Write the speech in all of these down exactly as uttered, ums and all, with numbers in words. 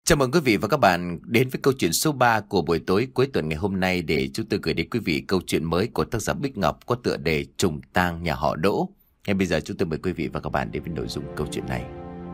Chào mừng quý vị và các bạn đến với câu chuyện số ba của buổi tối cuối tuần ngày hôm nay, để chúng tôi gửi đến quý vị câu chuyện mới của tác giả Bích Ngọc có tựa đề Trùng tang nhà họ Đỗ. Ngay bây giờ chúng tôi mời quý vị và các bạn đến với nội dung câu chuyện này.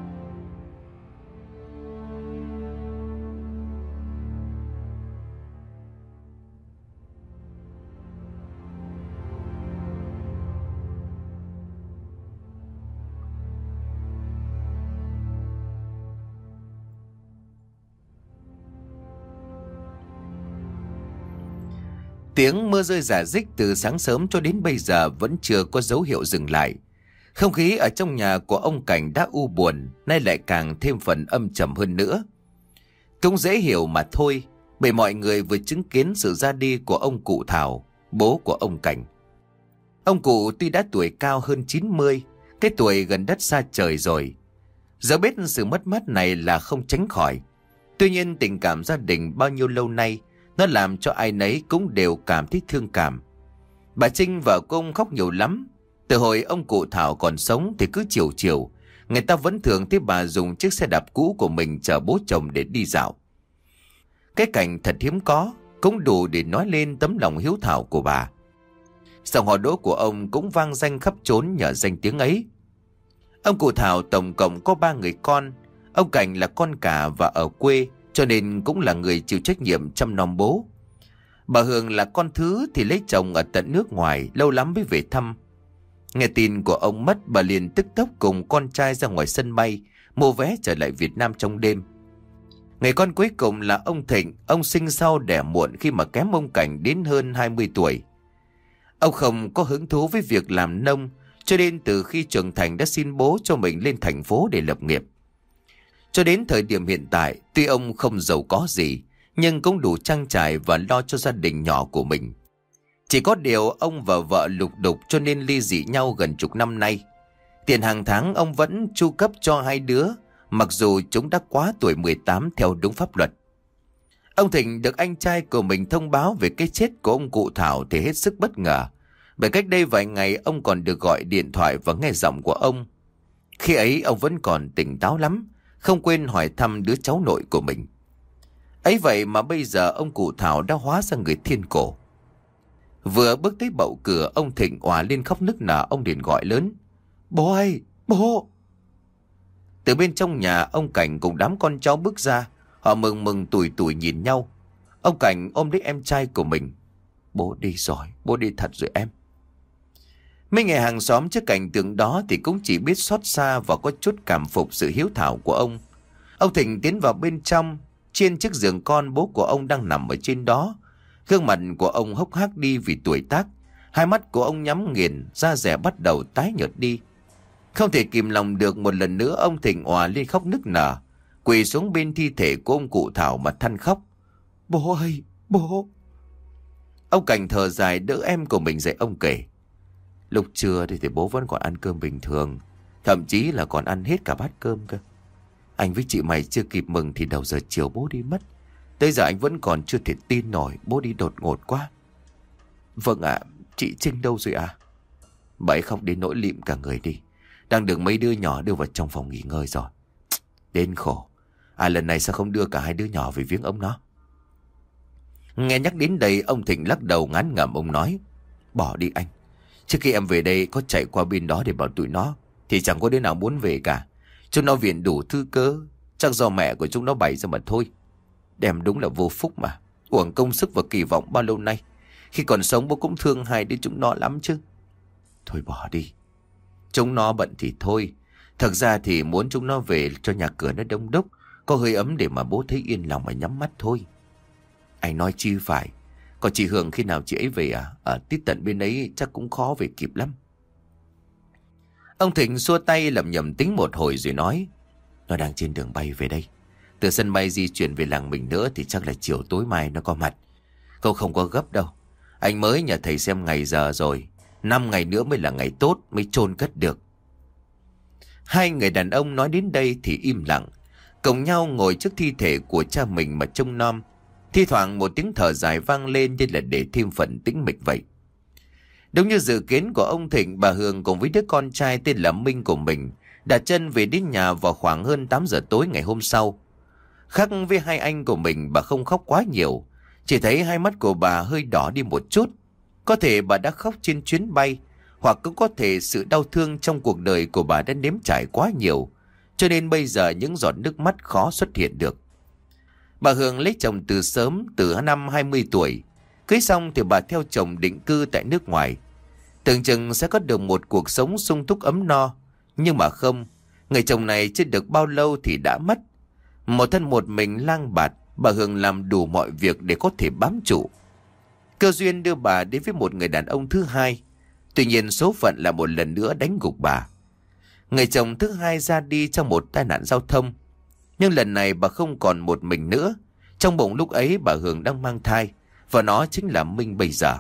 Tiếng mưa rơi rả rích từ sáng sớm cho đến bây giờ vẫn chưa có dấu hiệu dừng lại. Không khí ở trong nhà của ông Cảnh đã u buồn, nay lại càng thêm phần âm trầm hơn nữa. Cũng dễ hiểu mà thôi, bởi mọi người vừa chứng kiến sự ra đi của ông cụ Thảo, bố của ông Cảnh. Ông cụ tuy đã tuổi cao hơn chín mươi, cái tuổi gần đất xa trời rồi. Giờ biết sự mất mát này là không tránh khỏi. Tuy nhiên tình cảm gia đình bao nhiêu lâu nay, nó làm cho ai nấy cũng đều cảm thấy thương cảm. Bà Trinh vợ của ông khóc nhiều lắm. Từ hồi ông cụ Thảo còn sống thì cứ chiều chiều, người ta vẫn thường thấy bà dùng chiếc xe đạp cũ của mình chở bố chồng để đi dạo. Cái cảnh thật hiếm có, cũng đủ để nói lên tấm lòng hiếu thảo của bà. Dòng họ Đỗ của ông cũng vang danh khắp trốn nhờ danh tiếng ấy. Ông cụ Thảo tổng cộng có ba người con. Ông Cảnh là con cả và ở quê, cho nên cũng là người chịu trách nhiệm chăm nom bố. Bà Hường là con thứ thì lấy chồng ở tận nước ngoài, lâu lắm mới về thăm. Nghe tin của ông mất, bà liền tức tốc cùng con trai ra ngoài sân bay, mua vé trở lại Việt Nam trong đêm. Người con cuối cùng là ông Thịnh. Ông sinh sau đẻ muộn khi mà kém ông Cảnh đến hơn hai mươi tuổi. Ông không có hứng thú với việc làm nông, cho nên từ khi trưởng thành đã xin bố cho mình lên thành phố để lập nghiệp. Cho đến thời điểm hiện tại, tuy ông không giàu có gì, nhưng cũng đủ trang trải và lo cho gia đình nhỏ của mình. Chỉ có điều ông và vợ lục đục cho nên ly dị nhau gần chục năm nay. Tiền hàng tháng ông vẫn chu cấp cho hai đứa, mặc dù chúng đã quá tuổi mười tám theo đúng pháp luật. Ông Thịnh được anh trai của mình thông báo về cái chết của ông cụ Thảo thì hết sức bất ngờ. Bởi cách đây vài ngày ông còn được gọi điện thoại và nghe giọng của ông. Khi ấy ông vẫn còn tỉnh táo lắm, không quên hỏi thăm đứa cháu nội của mình. Ấy vậy mà bây giờ ông cụ Thảo đã hóa ra người thiên cổ. Vừa bước tới bậu cửa, ông Thịnh òa lên khóc nức nở. Ông liền gọi lớn: "Bố ơi, bố!" Từ bên trong nhà, ông Cảnh cùng đám con cháu bước ra. Họ mừng mừng tủi tủi nhìn nhau. Ông Cảnh ôm lấy em trai của mình: "Bố đi rồi, bố đi thật rồi em." Mấy người hàng xóm trước cảnh tượng đó thì cũng chỉ biết xót xa và có chút cảm phục sự hiếu thảo của ông. Ông Thịnh tiến vào bên trong. Trên chiếc giường con, bố của ông đang nằm ở trên đó. Gương mặt của ông hốc hác đi vì tuổi tác. Hai mắt của ông nhắm nghiền, da dẻ bắt đầu tái nhợt đi. Không thể kìm lòng được, một lần nữa ông Thịnh òa lên khóc nức nở, quỳ xuống bên thi thể của ông cụ Thảo mà than khóc: "Bố ơi, bố!" Ông Cảnh thở dài đỡ em của mình dậy. Ông kể: "Lúc trưa thì, thì bố vẫn còn ăn cơm bình thường, thậm chí là còn ăn hết cả bát cơm cơ. Anh với chị mày chưa kịp mừng thì đầu giờ chiều bố đi mất. Tới giờ anh vẫn còn chưa thể tin nổi, bố đi đột ngột quá." "Vâng ạ, chị Trinh đâu rồi à?" "Bà ấy khóc đến nỗi lịm cả người đi, đang được mấy đứa nhỏ đưa vào trong phòng nghỉ ngơi rồi." "Đến khổ. À, lần này sao không đưa cả hai đứa nhỏ về viếng ông nó?" Nghe nhắc đến đây, ông Thịnh lắc đầu ngán ngẩm. Ông nói: "Bỏ đi anh. Trước khi em về đây có chạy qua bên đó để bảo tụi nó thì chẳng có đứa nào muốn về cả. Chúng nó viện đủ thư cớ, chắc do mẹ của chúng nó bày ra mà thôi. Đem đúng là vô phúc mà, uổng công sức và kỳ vọng bao lâu nay. Khi còn sống bố cũng thương hai đứa chúng nó lắm chứ." "Thôi bỏ đi. Chúng nó bận thì thôi. Thật ra thì muốn chúng nó về cho nhà cửa nó đông đúc, có hơi ấm để mà bố thấy yên lòng mà nhắm mắt thôi." "Anh nói chi phải. Còn chị Hường khi nào chị ấy về à? Ở tít tận bên ấy chắc cũng khó về kịp lắm." Ông Thịnh xua tay lẩm nhẩm tính một hồi rồi nói: "Nó đang trên đường bay về đây. Từ sân bay di chuyển về làng mình nữa thì chắc là chiều tối mai nó có mặt. Cậu không có gấp đâu. Anh mới nhờ thầy xem ngày giờ rồi. Năm ngày nữa mới là ngày tốt, mới chôn cất được." Hai người đàn ông nói đến đây thì im lặng, cùng nhau ngồi trước thi thể của cha mình mà trông nom. Thi thoảng một tiếng thở dài vang lên như là để thêm phần tĩnh mịch vậy. Đúng như dự kiến của ông Thịnh, bà Hường cùng với đứa con trai tên là Minh của mình đặt chân về đến nhà vào khoảng hơn tám giờ tối ngày hôm sau. Khác với hai anh của mình, bà không khóc quá nhiều. Chỉ thấy hai mắt của bà hơi đỏ đi một chút. Có thể bà đã khóc trên chuyến bay, hoặc cũng có thể sự đau thương trong cuộc đời của bà đã nếm trải quá nhiều, cho nên bây giờ những giọt nước mắt khó xuất hiện được. Bà Hường lấy chồng từ sớm, từ năm hai mươi tuổi. Cưới xong thì bà theo chồng định cư tại nước ngoài. Tưởng chừng sẽ có được một cuộc sống sung túc ấm no. Nhưng mà không, người chồng này chưa được bao lâu thì đã mất. Một thân một mình lang bạt, bà Hường làm đủ mọi việc để có thể bám trụ. Cơ duyên đưa bà đến với một người đàn ông thứ hai. Tuy nhiên số phận là một lần nữa đánh gục bà. Người chồng thứ hai ra đi trong một tai nạn giao thông. Nhưng lần này bà không còn một mình nữa. Trong bụng lúc ấy bà Hường đang mang thai, và nó chính là Minh bây giờ.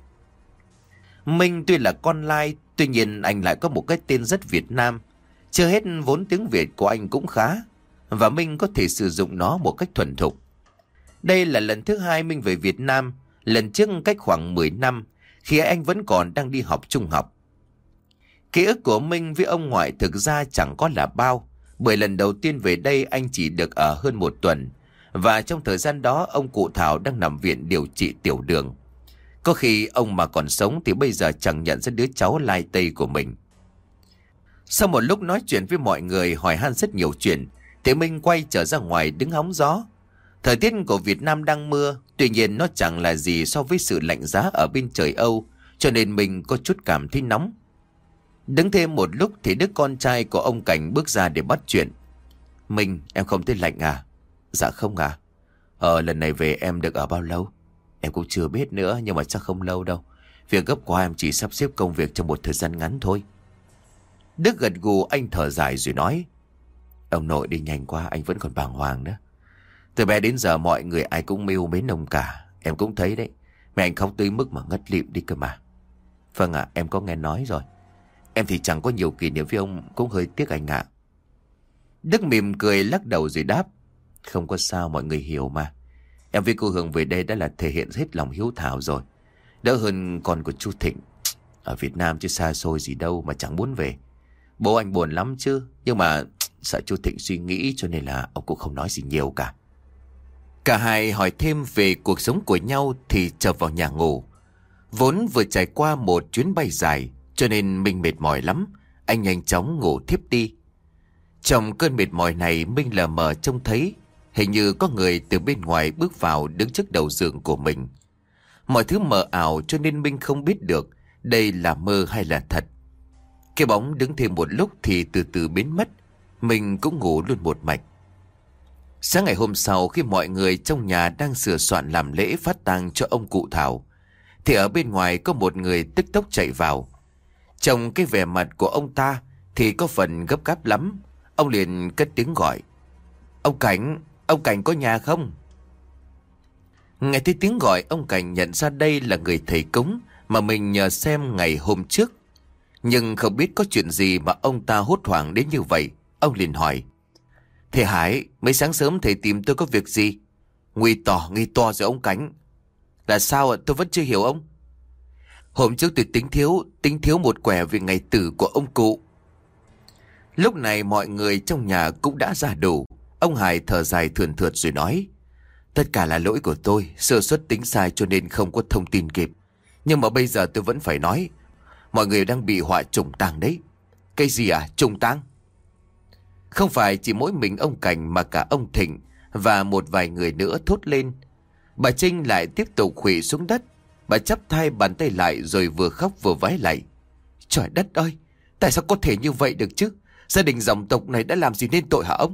Minh tuy là con lai, tuy nhiên anh lại có một cái tên rất Việt Nam. Chưa hết vốn tiếng Việt của anh cũng khá, và Minh có thể sử dụng nó một cách thuần thục. Đây là lần thứ hai Minh về Việt Nam. Lần trước cách khoảng mười năm, khi anh vẫn còn đang đi học trung học. Ký ức của Minh với ông ngoại thực ra chẳng có là bao, bởi lần đầu tiên về đây anh chỉ được ở hơn một tuần, và trong thời gian đó ông cụ Thảo đang nằm viện điều trị tiểu đường. Có khi ông mà còn sống thì bây giờ chẳng nhận ra đứa cháu lai tây của mình. Sau một lúc nói chuyện với mọi người, hỏi han rất nhiều chuyện, thì Minh quay trở ra ngoài đứng hóng gió. Thời tiết của Việt Nam đang mưa, tuy nhiên nó chẳng là gì so với sự lạnh giá ở bên trời Âu, cho nên mình có chút cảm thấy nóng. Đứng thêm một lúc thì đứa con trai của ông Cảnh bước ra để bắt chuyện. Minh, em không thấy lạnh à? Dạ không à. Ờ, lần này về em được ở bao lâu? Em cũng chưa biết nữa, nhưng mà chắc không lâu đâu. Việc gấp quá, em chỉ sắp xếp công việc trong một thời gian ngắn thôi. Đức gật gù, anh thở dài rồi nói. Ông nội đi nhanh quá, anh vẫn còn bàng hoàng nữa. Từ bé đến giờ mọi người ai cũng mưu mến ông cả. Em cũng thấy đấy. Mẹ anh khóc tới mức mà ngất lịm đi cơ mà. Vâng ạ, em có nghe nói rồi. Em thì chẳng có nhiều kỷ niệm với ông, cũng hơi tiếc anh ạ. Đức mỉm cười lắc đầu rồi đáp. Không có sao, mọi người hiểu mà. Em với cô Hường về đây đã là thể hiện hết lòng hiếu thảo rồi. Đỡ hơn con của chú Thịnh. Ở Việt Nam chứ xa xôi gì đâu mà chẳng muốn về. Bố anh buồn lắm chứ, nhưng mà sợ chú Thịnh suy nghĩ, cho nên là ông cũng không nói gì nhiều cả. Cả hai hỏi thêm về cuộc sống của nhau thì trở vào nhà ngủ. Vốn vừa trải qua một chuyến bay dài, cho nên Minh mệt mỏi lắm. Anh nhanh chóng ngủ thiếp đi. Trong cơn mệt mỏi này, Minh lờ mờ trông thấy hình như có người từ bên ngoài bước vào đứng trước đầu giường của mình. Mọi thứ mờ ảo cho nên Minh không biết được đây là mơ hay là thật. Cái bóng đứng thêm một lúc thì từ từ biến mất. Mình cũng ngủ luôn một mạch. Sáng ngày hôm sau, khi mọi người trong nhà đang sửa soạn làm lễ phát tang cho ông cụ Thảo, thì ở bên ngoài có một người tức tốc chạy vào. Trong cái vẻ mặt của ông ta thì có phần gấp gáp lắm. Ông liền cất tiếng gọi. Ông Cảnh, ông Cảnh có nhà không? Nghe thấy tiếng gọi, ông Cảnh nhận ra đây là người thầy cúng mà mình nhờ xem ngày hôm trước. Nhưng không biết có chuyện gì mà ông ta hốt hoảng đến như vậy. Ông liền hỏi. Thầy Hải, mấy sáng sớm thầy tìm tôi có việc gì? Nguy to, nghi to rồi ông Cảnh. Là sao ạ? Tôi vẫn chưa hiểu ông. Hôm trước tôi tính thiếu, tính thiếu một quẻ về ngày tử của ông cụ. Lúc này mọi người trong nhà cũng đã ra đủ. Ông Hải thở dài thườn thượt rồi nói. Tất cả là lỗi của tôi, sơ suất tính sai cho nên không có thông tin kịp. Nhưng mà bây giờ tôi vẫn phải nói. Mọi người đang bị họa trùng tang đấy. Cái gì à? Trùng tang? Không phải chỉ mỗi mình ông Cảnh mà cả ông Thịnh và một vài người nữa thốt lên. Bà Trinh lại tiếp tục khuỵu xuống đất. Bà chắp tay bàn tay lại rồi vừa khóc vừa vái lại. Trời đất ơi, tại sao có thể như vậy được chứ? Gia đình dòng tộc này đã làm gì nên tội hả ông?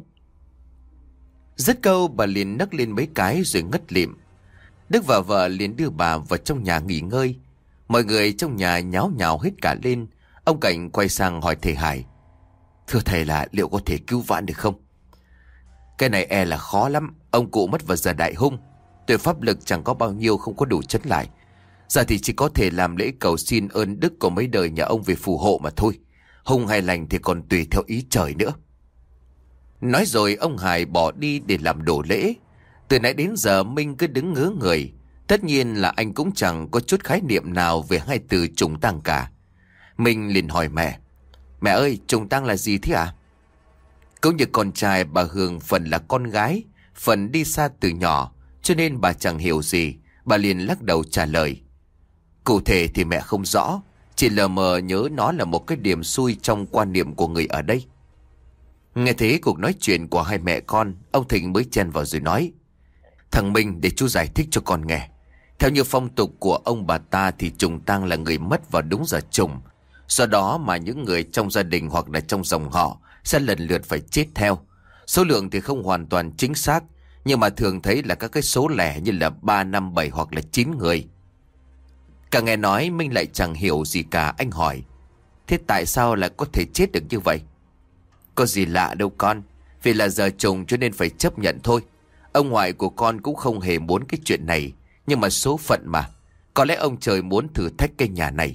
Dứt câu bà liền nấc lên mấy cái rồi ngất lịm. Đức và vợ liền đưa bà vào trong nhà nghỉ ngơi. Mọi người trong nhà nháo nhào hết cả lên. Ông Cảnh quay sang hỏi thầy Hải. Thưa thầy, là liệu có thể cứu vãn được không? Cái này e là khó lắm. Ông cụ mất vào giờ đại hung. Tuổi pháp lực chẳng có bao nhiêu, không có đủ chấn lại. Giờ thì chỉ có thể làm lễ cầu xin ơn đức của mấy đời nhà ông về phù hộ mà thôi. Hung hay lành thì còn tùy theo ý trời nữa. Nói rồi ông Hải bỏ đi để làm đổ lễ. Từ nãy đến giờ Minh cứ đứng ngớ người. Tất nhiên là anh cũng chẳng có chút khái niệm nào về hai từ trùng tang cả. Minh liền hỏi mẹ. Mẹ ơi, trùng tang là gì thế ạ? À? Cũng như con trai, bà Hường phần là con gái, phần đi xa từ nhỏ, cho nên bà chẳng hiểu gì. Bà liền lắc đầu trả lời. Cụ thể thì mẹ không rõ, chỉ lờ mờ nhớ nó là một cái điểm xui trong quan niệm của người ở đây. Nghe thấy cuộc nói chuyện của hai mẹ con, ông Thịnh mới chen vào rồi nói. Thằng Minh, để chú giải thích cho con nghe. Theo như phong tục của ông bà ta thì trùng tang là người mất vào đúng giờ trùng. Do đó mà những người trong gia đình hoặc là trong dòng họ sẽ lần lượt phải chết theo. Số lượng thì không hoàn toàn chính xác, nhưng mà thường thấy là các cái số lẻ như là ba, năm, bảy hoặc là chín người. Càng nghe nói Minh lại chẳng hiểu gì cả, anh hỏi. Thế tại sao lại có thể chết được như vậy? Có gì lạ đâu con, vì là giờ trùng cho nên phải chấp nhận thôi. Ông ngoại của con cũng không hề muốn cái chuyện này, nhưng mà số phận mà. Có lẽ ông trời muốn thử thách cái nhà này.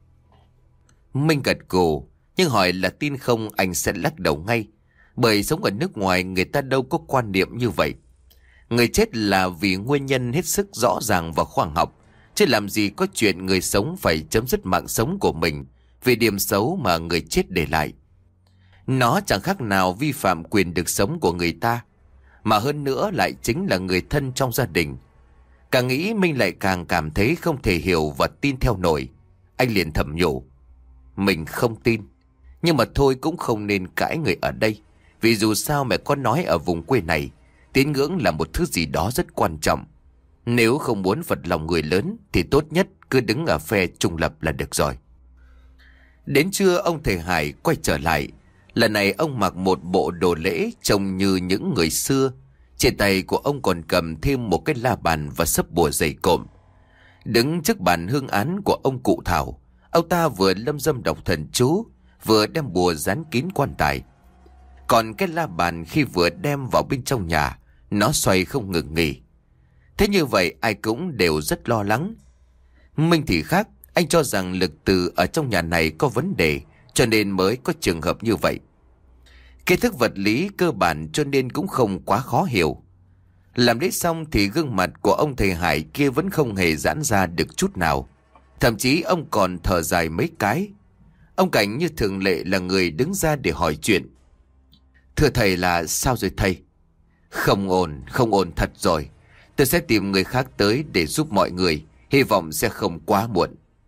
Minh gật gù, nhưng hỏi là tin không anh sẽ lắc đầu ngay. Bởi sống ở nước ngoài người ta đâu có quan niệm như vậy. Người chết là vì nguyên nhân hết sức rõ ràng và khoa học, chứ làm gì có chuyện người sống phải chấm dứt mạng sống của mình vì điểm xấu mà người chết để lại. Nó chẳng khác nào vi phạm quyền được sống của người ta, mà hơn nữa lại chính là người thân trong gia đình. Càng nghĩ Minh lại càng cảm thấy không thể hiểu và tin theo nổi. Anh liền thầm nhủ. Mình không tin, nhưng mà thôi cũng không nên cãi người ở đây. Vì dù sao mẹ có nói ở vùng quê này, tín ngưỡng là một thứ gì đó rất quan trọng. Nếu không muốn phật lòng người lớn thì tốt nhất cứ đứng ở phe trung lập là được rồi. Đến trưa ông thầy Hải quay trở lại. Lần này ông mặc một bộ đồ lễ trông như những người xưa. Trên tay của ông còn cầm thêm một cái la bàn và sấp bùa dày cộm. Đứng trước bàn hương án của ông cụ Thảo, ông ta vừa lâm dâm đọc thần chú, vừa đem bùa dán kín quan tài. Còn cái la bàn khi vừa đem vào bên trong nhà, nó xoay không ngừng nghỉ. Thế như vậy ai cũng đều rất lo lắng. Minh thì khác, anh cho rằng lực từ ở trong nhà này có vấn đề, cho nên mới có trường hợp như vậy. Kiến thức vật lý cơ bản cho nên cũng không quá khó hiểu. Làm lễ xong thì gương mặt của ông thầy Hải kia vẫn không hề giãn ra được chút nào. Thậm chí ông còn thở dài mấy cái. Ông Cảnh như thường lệ là người đứng ra để hỏi chuyện. Thưa thầy, là sao rồi thầy? Không ổn, không ổn thật rồi. Tôi sẽ tìm người khác tới để giúp mọi người. Hy vọng sẽ không quá muộn.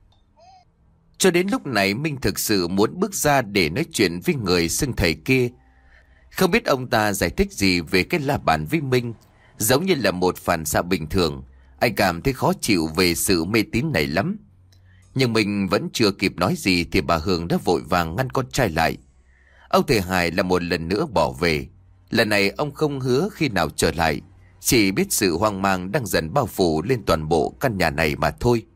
Cho đến lúc này Minh thực sự muốn bước ra để nói chuyện với người xưng thầy kia. Không biết ông ta giải thích gì về cái la bàn với Minh. Giống như là một phản xạ bình thường. Anh cảm thấy khó chịu về sự mê tín này lắm. Nhưng mình vẫn chưa kịp nói gì thì bà Hương đã vội vàng ngăn con trai lại. Ông thầy Hải là một lần nữa bỏ về. Lần này ông không hứa khi nào trở lại, chỉ biết sự hoang mang đang dần bao phủ lên toàn bộ căn nhà này mà thôi.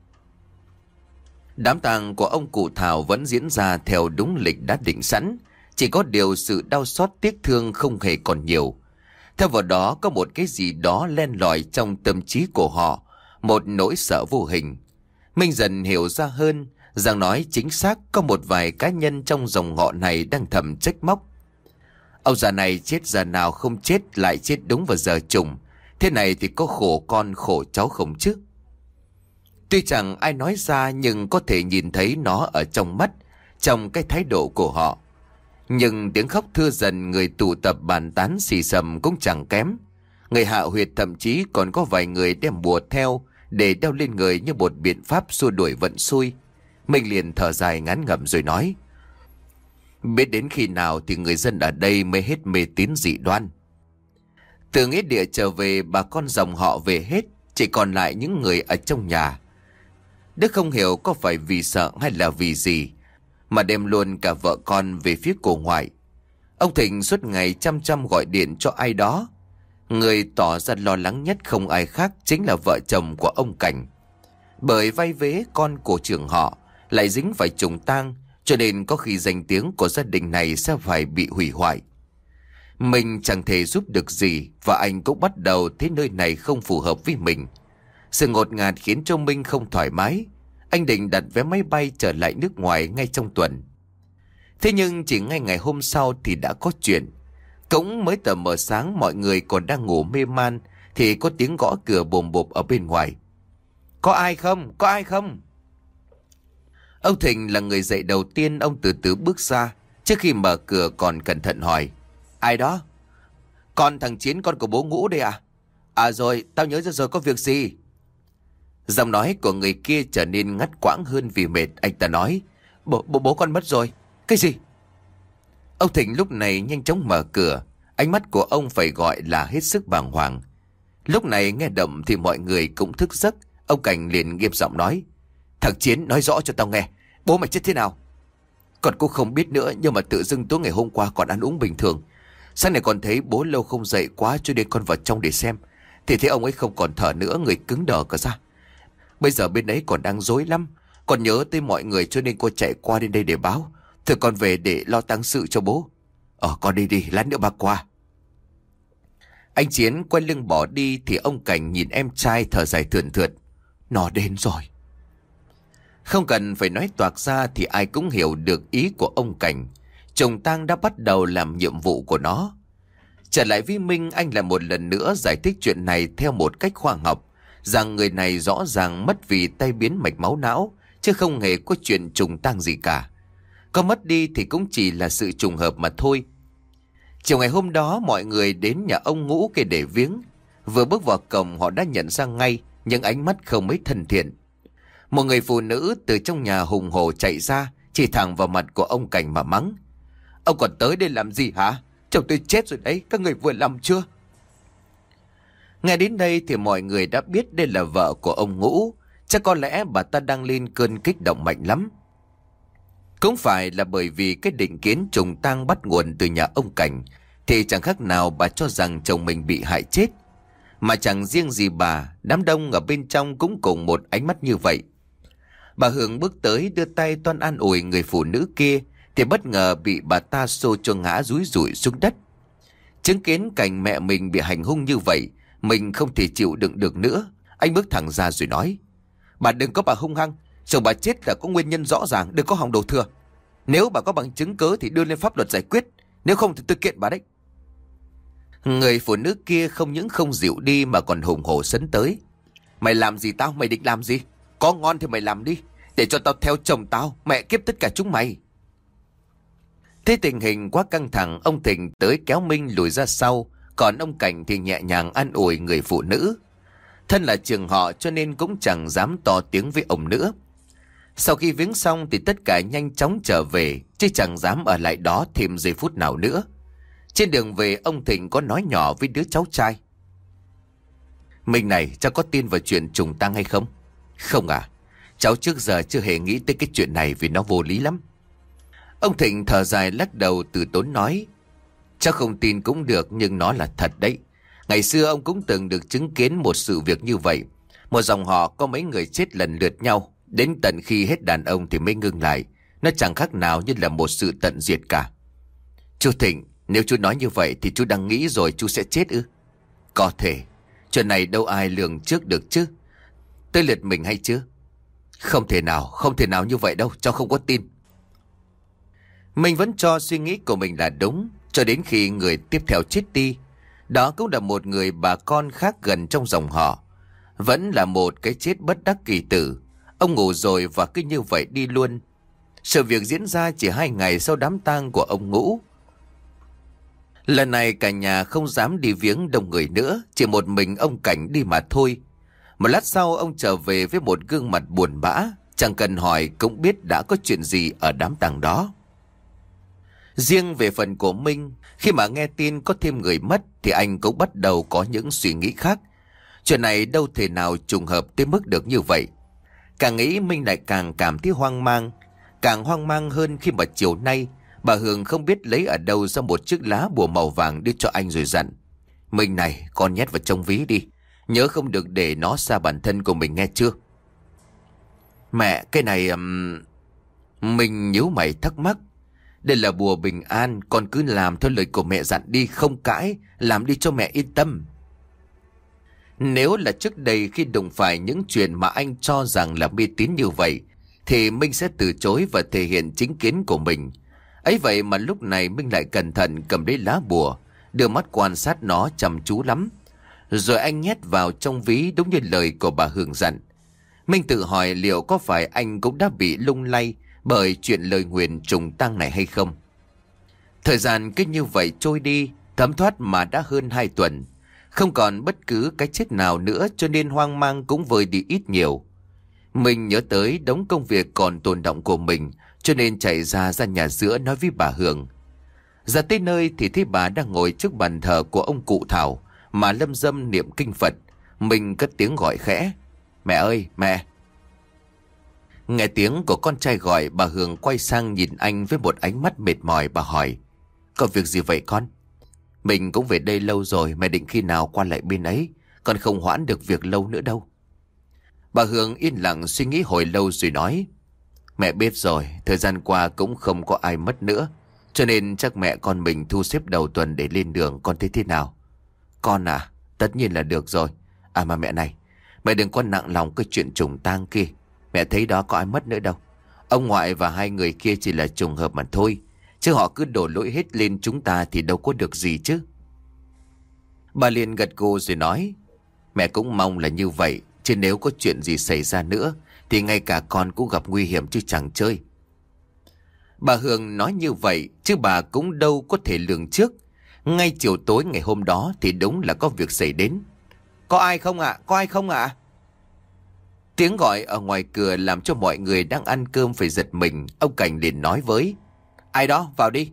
Đám tang của ông cụ Thảo vẫn diễn ra theo đúng lịch đã định sẵn. Chỉ có điều sự đau xót tiếc thương không hề còn nhiều. Theo vào đó có một cái gì đó len lỏi trong tâm trí của họ, một nỗi sợ vô hình. Minh dần hiểu ra hơn rằng nói chính xác có một vài cá nhân trong dòng họ này đang thầm trách móc. Ông già này chết giờ nào không chết lại chết đúng vào giờ trùng. Thế này thì có khổ con khổ cháu không chứ? Tuy chẳng ai nói ra nhưng có thể nhìn thấy nó ở trong mắt, trong cái thái độ của họ. Nhưng tiếng khóc thưa dần, người tụ tập bàn tán xì xầm cũng chẳng kém. Người hạ huyệt thậm chí còn có vài người đem bùa theo để đeo lên người như một biện pháp xua đuổi vận xui. Mình liền thở dài ngán ngẩm rồi nói. Biết đến khi nào thì người dân ở đây mới hết mê tín dị đoan. Từ nghĩa địa trở về, bà con dòng họ về hết, chỉ còn lại những người ở trong nhà. Đức không hiểu có phải vì sợ hay là vì gì mà đem luôn cả vợ con về phía cổ ngoại. Ông Thịnh suốt ngày chăm chăm gọi điện cho ai đó. Người tỏ ra lo lắng nhất không ai khác chính là vợ chồng của ông Cảnh. Bởi vai vế con của trưởng họ lại dính phải trùng tang, cho nên có khi danh tiếng của gia đình này sẽ phải bị hủy hoại. Mình chẳng thể giúp được gì, và anh cũng bắt đầu thấy nơi này không phù hợp với mình. Sự ngột ngạt khiến cho Minh không thoải mái. Anh định đặt vé máy bay trở lại nước ngoài ngay trong tuần. Thế nhưng chỉ ngay ngày hôm sau thì đã có chuyện. Cũng mới tờ mờ sáng, mọi người còn đang ngủ mê man thì có tiếng gõ cửa bồm bộp ở bên ngoài. Có ai không? Có ai không? Ông Thịnh là người dậy đầu tiên. Ông từ từ bước ra. Trước khi mở cửa còn cẩn thận hỏi. Ai đó? Con thằng Chiến con của bố Ngũ đây à? À rồi, tao nhớ ra rồi, có việc gì? Giọng nói của người kia trở nên ngắt quãng hơn vì mệt. Anh ta nói, bố, bố, bố con mất rồi. Cái gì? Ông Thịnh lúc này nhanh chóng mở cửa. Ánh mắt của ông phải gọi là hết sức bàng hoàng. Lúc này nghe động thì mọi người cũng thức giấc. Ông Cảnh liền nghiêm giọng nói, thằng Chiến nói rõ cho tao nghe, bố mày chết thế nào? Con cũng không biết nữa, nhưng mà tự dưng tối ngày hôm qua còn ăn uống bình thường. Sáng nay còn thấy bố lâu không dậy quá cho nên con vào trong để xem. Thì thấy ông ấy không còn thở nữa, người cứng đờ cả ra. Bây giờ bên ấy còn đang rối lắm. Con nhớ tới mọi người cho nên cô chạy qua đến đây để báo. Thôi con về để lo tang sự cho bố. Ờ con đi đi, lát nữa bà qua. Anh Chiến quay lưng bỏ đi thì ông Cảnh nhìn em trai thở dài thườn thượt. Nó đến rồi. Không cần phải nói toạc ra thì ai cũng hiểu được ý của ông Cảnh. Trùng tang đã bắt đầu làm nhiệm vụ của nó. Trở lại với Minh, anh lại một lần nữa giải thích chuyện này theo một cách khoa học. Rằng người này rõ ràng mất vì tai biến mạch máu não, chứ không hề có chuyện trùng tang gì cả. Có mất đi thì cũng chỉ là sự trùng hợp mà thôi. Chiều ngày hôm đó mọi người đến nhà ông Ngũ kể để viếng. Vừa bước vào cổng họ đã nhận ra ngay những ánh mắt không mấy thân thiện. Một người phụ nữ từ trong nhà hùng hổ chạy ra, chỉ thẳng vào mặt của ông Cảnh mà mắng. Ông còn tới đây làm gì hả? Chồng tôi chết rồi đấy, các người vừa làm chưa? Nghe đến đây thì mọi người đã biết đây là vợ của ông Ngũ. Chắc có lẽ bà ta đang lên cơn kích động mạnh lắm. Cũng phải là bởi vì cái định kiến trùng tang bắt nguồn từ nhà ông Cảnh, thì chẳng khác nào bà cho rằng chồng mình bị hại chết. Mà chẳng riêng gì bà, đám đông ở bên trong cũng cùng một ánh mắt như vậy. Bà Hương bước tới đưa tay toan an ủi người phụ nữ kia, thì bất ngờ bị bà ta xô cho ngã rúi rủi xuống đất. Chứng kiến cảnh mẹ mình bị hành hung như vậy, mình không thể chịu đựng được nữa. Anh bước thẳng ra rồi nói, bà đừng có bà hung hăng, chồng bà chết là có nguyên nhân rõ ràng, đừng có hòng đầu thừa. Nếu bà có bằng chứng cớ thì đưa lên pháp luật giải quyết, nếu không thì tôi kiện bà đấy. Người phụ nữ kia không những không dịu đi mà còn hùng hổ sấn tới. Mày làm gì tao? Mày định làm gì? Có ngon thì mày làm đi, để cho tao theo chồng tao, mẹ kiếp tất cả chúng mày. Thế tình hình quá căng thẳng, ông Thịnh tới kéo Minh lùi ra sau, còn ông Cảnh thì nhẹ nhàng an ủi người phụ nữ. Thân là trường họ cho nên cũng chẳng dám to tiếng với ông nữa. Sau khi viếng xong thì tất cả nhanh chóng trở về, chứ chẳng dám ở lại đó thêm giây phút nào nữa. Trên đường về, ông Thịnh có nói nhỏ với đứa cháu trai. Mình này, cháu có tin vào chuyện trùng tang hay không? Không à, cháu trước giờ chưa hề nghĩ tới cái chuyện này vì nó vô lý lắm. Ông Thịnh thở dài lắc đầu từ tốn nói, cháu không tin cũng được nhưng nó là thật đấy. Ngày xưa ông cũng từng được chứng kiến một sự việc như vậy. Một dòng họ có mấy người chết lần lượt nhau, đến tận khi hết đàn ông thì mới ngưng lại. Nó chẳng khác nào như là một sự tận diệt cả. Chú Thịnh, nếu chú nói như vậy thì chú đang nghĩ rồi chú sẽ chết ư? Có thể. Chuyện này đâu ai lường trước được chứ. Tới lượt mình hay chưa? Không thể nào, không thể nào như vậy đâu, cháu không có tin. Mình vẫn cho suy nghĩ của mình là đúng, cho đến khi người tiếp theo chết đi. Đó cũng là một người bà con khác gần trong dòng họ. Vẫn là một cái chết bất đắc kỳ tử. Ông ngủ rồi và cứ như vậy đi luôn. Sự việc diễn ra chỉ hai ngày sau đám tang của ông Ngũ. Lần này cả nhà không dám đi viếng đông người nữa, chỉ một mình ông Cảnh đi mà thôi. Một lát sau ông trở về với một gương mặt buồn bã, chẳng cần hỏi cũng biết đã có chuyện gì ở đám tang đó. Riêng về phần của Minh, khi mà nghe tin có thêm người mất thì anh cũng bắt đầu có những suy nghĩ khác. Chuyện này đâu thể nào trùng hợp tới mức được như vậy. Càng nghĩ Minh lại càng cảm thấy hoang mang. Càng hoang mang hơn khi mà chiều nay bà Hương không biết lấy ở đâu ra một chiếc lá bùa màu vàng đưa cho anh rồi dặn, Minh này, con nhét vào trong ví đi, nhớ không được để nó xa bản thân của mình nghe chưa? Mẹ, cái này... Um... Mình nhíu mày thắc mắc. Đây là bùa bình an, con cứ làm theo lời của mẹ dặn đi, không cãi, làm đi cho mẹ yên tâm. Nếu là trước đây khi đụng phải những chuyện mà anh cho rằng là mê tín như vậy, thì Minh sẽ từ chối và thể hiện chính kiến của mình. Ấy vậy mà lúc này Minh lại cẩn thận cầm lấy lá bùa, đưa mắt quan sát nó chăm chú lắm. Rồi anh nhét vào trong ví đúng như lời của bà Hương dặn. Minh tự hỏi liệu có phải anh cũng đã bị lung lay bởi chuyện lời nguyền trùng tang này hay không. Thời gian cứ như vậy trôi đi, Thấm thoát mà đã hơn hai tuần. Không còn bất cứ cái chết nào nữa, cho nên hoang mang cũng vơi đi ít nhiều. Mình nhớ tới đống công việc còn tồn đọng của mình, cho nên chạy ra ra nhà giữa nói với bà Hường. Ra tới nơi thì thấy bà đang ngồi trước bàn thờ của ông cụ Thảo mà lâm dâm niệm kinh Phật. Mình cất tiếng gọi khẽ: "Mẹ ơi, mẹ!" Nghe tiếng của con trai gọi, bà Hường quay sang nhìn anh với một ánh mắt mệt mỏi. Bà hỏi: "Có việc gì vậy con?" "Mình cũng về đây lâu rồi, mẹ định khi nào qua lại bên ấy? Con không hoãn được việc lâu nữa đâu." Bà Hường yên lặng suy nghĩ hồi lâu rồi nói: "Mẹ biết rồi, thời gian qua cũng không có ai mất nữa, cho nên chắc mẹ con mình thu xếp đầu tuần để lên đường, con thấy thế nào?" "Con à, tất nhiên là được rồi. À mà mẹ này, mẹ đừng có nặng lòng cái chuyện trùng tang kia. Mẹ thấy đó có ai mất nữa đâu. Ông ngoại và hai người kia chỉ là trùng hợp mà thôi, chứ họ cứ đổ lỗi hết lên chúng ta thì đâu có được gì chứ." Bà liền gật gù rồi nói: "Mẹ cũng mong là như vậy, chứ nếu có chuyện gì xảy ra nữa thì ngay cả con cũng gặp nguy hiểm chứ chẳng chơi." Bà Hường nói như vậy chứ bà cũng đâu có thể lường trước. Ngay chiều tối ngày hôm đó thì đúng là có việc xảy đến. "Có ai không ạ? À? Có ai không ạ? À?" Tiếng gọi ở ngoài cửa làm cho mọi người đang ăn cơm phải giật mình. Ông Cảnh liền nói với: "Ai đó, vào đi."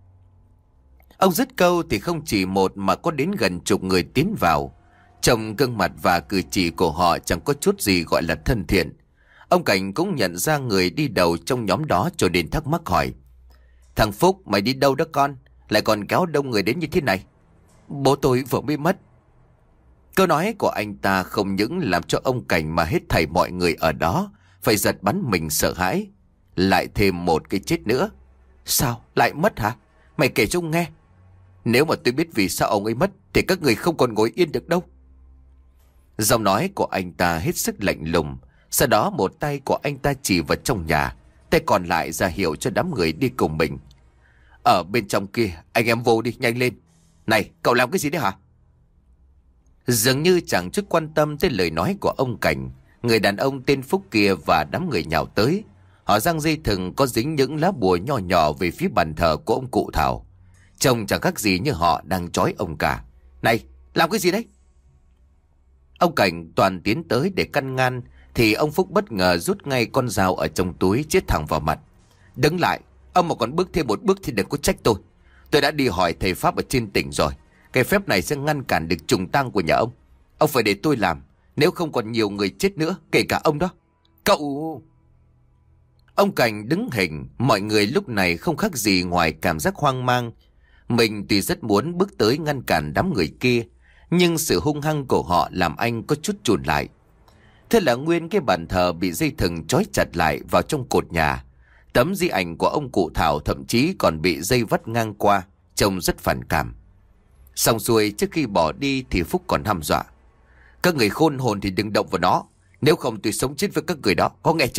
Ông dứt câu thì không chỉ một mà có đến gần chục người tiến vào. Trông gương mặt và cử chỉ của họ chẳng có chút gì gọi là thân thiện. Ông Cảnh cũng nhận ra người đi đầu trong nhóm đó, cho nên thắc mắc hỏi: "Thằng Phúc, mày đi đâu đó con? Lại còn kéo đông người đến như thế này?" "Bố tôi vừa mới mất." Câu nói của anh ta không những làm cho ông Cảnh mà hết thảy mọi người ở đó phải giật bắn mình sợ hãi. Lại thêm một cái chết nữa. "Sao? Lại mất hả? Mày kể cho ông nghe. Nếu mà tôi biết vì sao ông ấy mất thì các người không còn ngồi yên được đâu." Giọng nói của anh ta hết sức lạnh lùng. Sau đó một tay của anh ta chỉ vào trong nhà, tay còn lại ra hiệu cho đám người đi cùng mình: "Ở bên trong kia, anh em vô đi, nhanh lên. Này, cậu làm cái gì đấy hả?" Dường như chẳng chút quan tâm tới lời nói của ông Cảnh, người đàn ông tên Phúc kia và đám người nhào tới. Họ giăng dây thừng có dính những lá bùa nhỏ nhỏ về phía bàn thờ của ông cụ Thảo. Trông chẳng khác gì như họ đang trói ông cả. "Này, làm cái gì đấy?" Ông Cảnh toàn tiến tới để căn ngăn thì ông Phúc bất ngờ rút ngay con dao ở trong túi chĩa thẳng vào mặt. "Đứng lại, ông mà còn bước thêm một bước thì đừng có trách tôi. Tôi đã đi hỏi thầy Pháp ở trên tỉnh rồi. Cái phép này sẽ ngăn cản được trùng tang của nhà ông. Ông phải để tôi làm, nếu không còn nhiều người chết nữa, kể cả ông đó." "Cậu..." Ông Cảnh đứng hình, mọi người lúc này không khác gì ngoài cảm giác hoang mang. Mình tuy rất muốn bước tới ngăn cản đám người kia, nhưng sự hung hăng của họ làm anh có chút chùn lại. Thế là nguyên cái bàn thờ bị dây thừng trói chặt lại vào trong cột nhà. Tấm di ảnh của ông cụ Thảo thậm chí còn bị dây vắt ngang qua, trông rất phản cảm. Xong xuôi, trước khi bỏ đi thì Phúc còn hăm dọa: "Các người khôn hồn thì đừng động vào nó, nếu không tôi sống chết với các người đó, có nghe chưa?"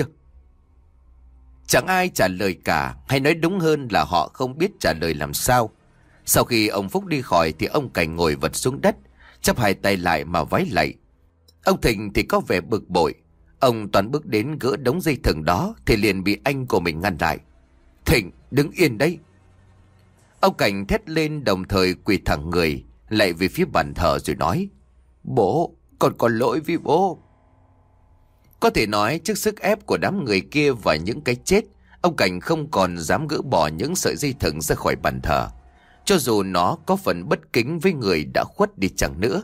Chẳng ai trả lời cả, hay nói đúng hơn là họ không biết trả lời làm sao. Sau khi ông Phúc đi khỏi thì ông Cảnh ngồi vật xuống đất, chắp hai tay lại mà vái lạy. Ông Thịnh thì có vẻ bực bội. Ông toàn bước đến gỡ đống dây thừng đó thì liền bị anh của mình ngăn lại. "Thịnh, đứng yên đấy!" Ông Cảnh thét lên, đồng thời quỳ thẳng người lại về phía bàn thờ rồi nói: "Bố, con có lỗi với bố." Có thể nói trước sức ép của đám người kia và những cái chết, ông Cảnh không còn dám gỡ bỏ những sợi dây thừng ra khỏi bàn thờ, cho dù nó có phần bất kính với người đã khuất đi chẳng nữa.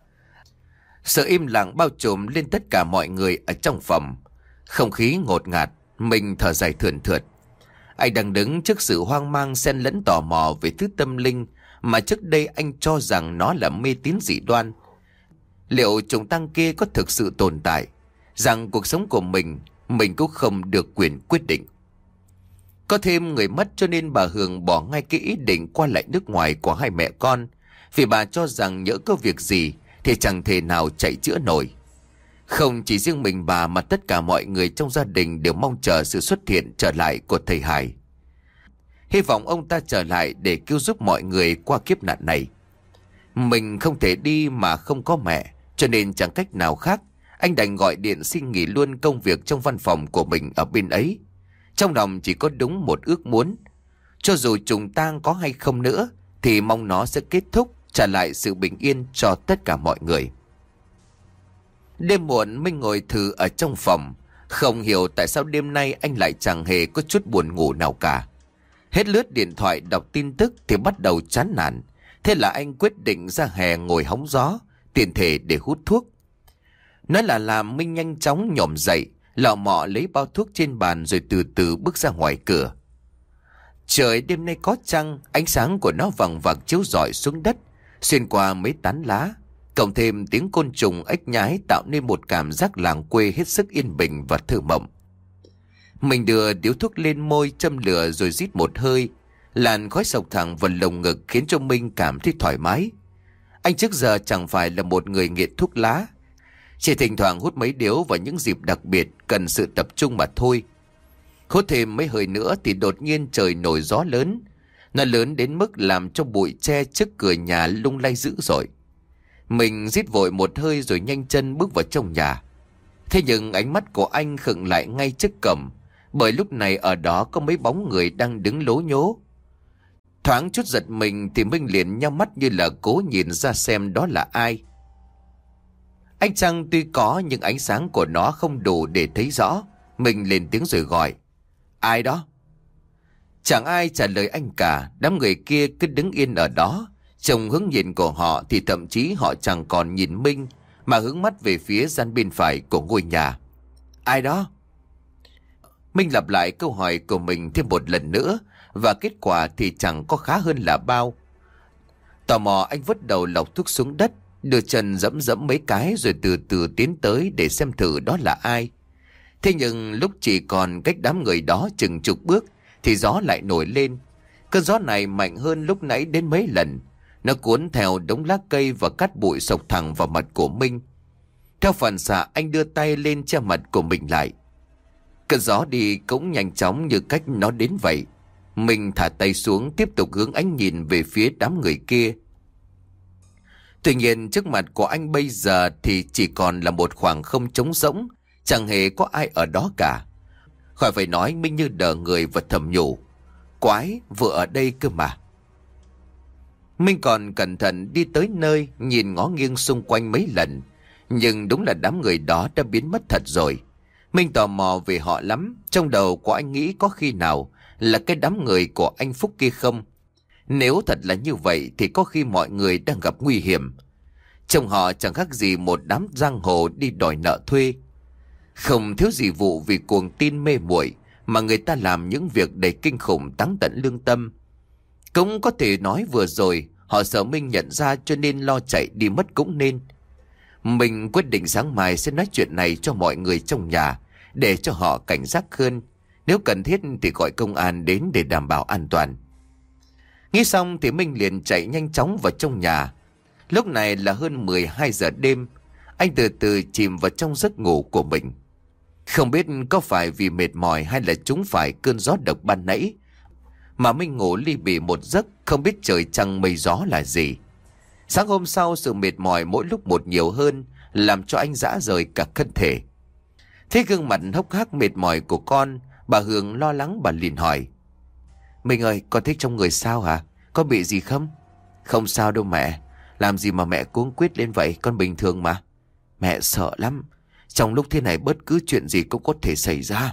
Sự im lặng bao trùm lên tất cả mọi người ở trong phòng. Không khí ngột ngạt, mình thở dài thườn thượt. Anh đang đứng trước sự hoang mang xen lẫn tò mò về thứ tâm linh mà trước đây anh cho rằng nó là mê tín dị đoan. Liệu trùng tang kia có thực sự tồn tại, rằng cuộc sống của mình mình cũng không được quyền quyết định? Có thêm người mất cho nên bà Hường bỏ ngay cái ý định qua lại nước ngoài của hai mẹ con, vì bà cho rằng nhỡ có việc gì thì chẳng thể nào chạy chữa nổi. Không chỉ riêng mình bà mà tất cả mọi người trong gia đình đều mong chờ sự xuất hiện trở lại của thầy Hải. Hy vọng ông ta trở lại để cứu giúp mọi người qua kiếp nạn này. Mình không thể đi mà không có mẹ, cho nên chẳng cách nào khác, anh đành gọi điện xin nghỉ luôn công việc trong văn phòng của mình ở bên ấy. Trong lòng chỉ có đúng một ước muốn: cho dù trùng tang có hay không nữa thì mong nó sẽ kết thúc, trả lại sự bình yên cho tất cả mọi người. Đêm muộn, Minh ngồi thử ở trong phòng. Không hiểu tại sao đêm nay anh lại chẳng hề có chút buồn ngủ nào cả. Hết lướt điện thoại đọc tin tức thì bắt đầu chán nản. Thế là anh quyết định ra hè ngồi hóng gió, tiện thể để hút thuốc. Nói là làm, Minh nhanh chóng nhổm dậy, lọ mọ lấy bao thuốc trên bàn rồi từ từ bước ra ngoài cửa. Trời đêm nay có trăng, ánh sáng của nó vằng vặc chiếu rọi xuống đất, xuyên qua mấy tán lá, cộng thêm tiếng côn trùng ếch nhái tạo nên một cảm giác làng quê hết sức yên bình và thơ mộng. Mình đưa điếu thuốc lên môi, châm lửa rồi rít một hơi. Làn khói sộc thẳng vào lồng ngực khiến cho Minh cảm thấy thoải mái. Anh trước giờ chẳng phải là một người nghiện thuốc lá, chỉ thỉnh thoảng hút mấy điếu vào những dịp đặc biệt cần sự tập trung mà thôi. Hút thêm mấy hơi nữa thì đột nhiên trời nổi gió lớn. Nó lớn đến mức làm cho bụi tre trước cửa nhà lung lay dữ dội. Mình rít vội một hơi rồi nhanh chân bước vào trong nhà. Thế nhưng ánh mắt của anh khựng lại ngay trước cổng, bởi lúc này ở đó có mấy bóng người đang đứng lố nhố. Thoáng chút giật mình thì Minh liền nhắm mắt như là cố nhìn ra xem đó là ai. Ánh trăng tuy có nhưng ánh sáng của nó không đủ để thấy rõ. Mình lên tiếng rồi gọi: "Ai đó?" Chẳng ai trả lời anh cả. Đám người kia cứ đứng yên ở đó. Trông hướng nhìn của họ thì thậm chí họ chẳng còn nhìn Minh, mà hướng mắt về phía gian bên phải của ngôi nhà. "Ai đó?" Minh lặp lại câu hỏi của mình thêm một lần nữa, và kết quả thì chẳng có khá hơn là bao. Tò mò, anh vứt đầu lọc thuốc xuống đất, đưa chân dẫm dẫm mấy cái rồi từ từ tiến tới để xem thử đó là ai. Thế nhưng lúc chỉ còn cách đám người đó chừng chục bước thì gió lại nổi lên. Cơn gió này mạnh hơn lúc nãy đến mấy lần. Nó cuốn theo đống lá cây và cát bụi sộc thẳng vào mặt của Minh. Theo phản xạ, anh đưa tay lên che mặt của mình lại. Cơn gió đi cũng nhanh chóng như cách nó đến vậy. Mình thả tay xuống, tiếp tục hướng ánh nhìn về phía đám người kia. Tuy nhiên trước mặt của anh bây giờ thì chỉ còn là một khoảng không trống rỗng, chẳng hề có ai ở đó cả. Khỏi phải nói, Minh như đờ người và thầm nhủ: "Quái, vừa ở đây cơ mà." Minh còn cẩn thận đi tới nơi, nhìn ngó nghiêng xung quanh mấy lần, nhưng đúng là đám người đó đã biến mất thật rồi. Minh tò mò về họ lắm. Trong đầu của anh nghĩ có khi nào là cái đám người của anh Phúc kia không? Nếu thật là như vậy thì có khi mọi người đang gặp nguy hiểm. Trông họ chẳng khác gì một đám giang hồ đi đòi nợ thuê. Không thiếu gì vụ vì cuồng tin mê muội mà người ta làm những việc đầy kinh khủng táng tận lương tâm. Cũng có thể nói vừa rồi họ sợ Minh nhận ra cho nên lo chạy đi mất cũng nên. Mình quyết định sáng mai sẽ nói chuyện này cho mọi người trong nhà, để cho họ cảnh giác hơn. Nếu cần thiết thì gọi công an đến để đảm bảo an toàn. Nghĩ xong thì Minh liền chạy nhanh chóng vào trong nhà. Lúc này là hơn mười hai giờ đêm. Anh từ từ chìm vào trong giấc ngủ của mình. Không biết có phải vì mệt mỏi hay là trúng phải cơn gió độc ban nãy mà Minh ngủ li bì một giấc, không biết trời trăng mây gió là gì. Sáng hôm sau, sự mệt mỏi mỗi lúc một nhiều hơn, làm cho anh rã rời cả thân thể. Thấy gương mặt hốc hác mệt mỏi của con, bà Hương lo lắng, bà liền hỏi: "Minh ơi, con thấy trong người sao hả? Có bị gì không?" "Không sao đâu mẹ. Làm gì mà mẹ cuống quýt lên vậy, con bình thường mà." "Mẹ sợ lắm. Trong lúc thế này bất cứ chuyện gì cũng có thể xảy ra."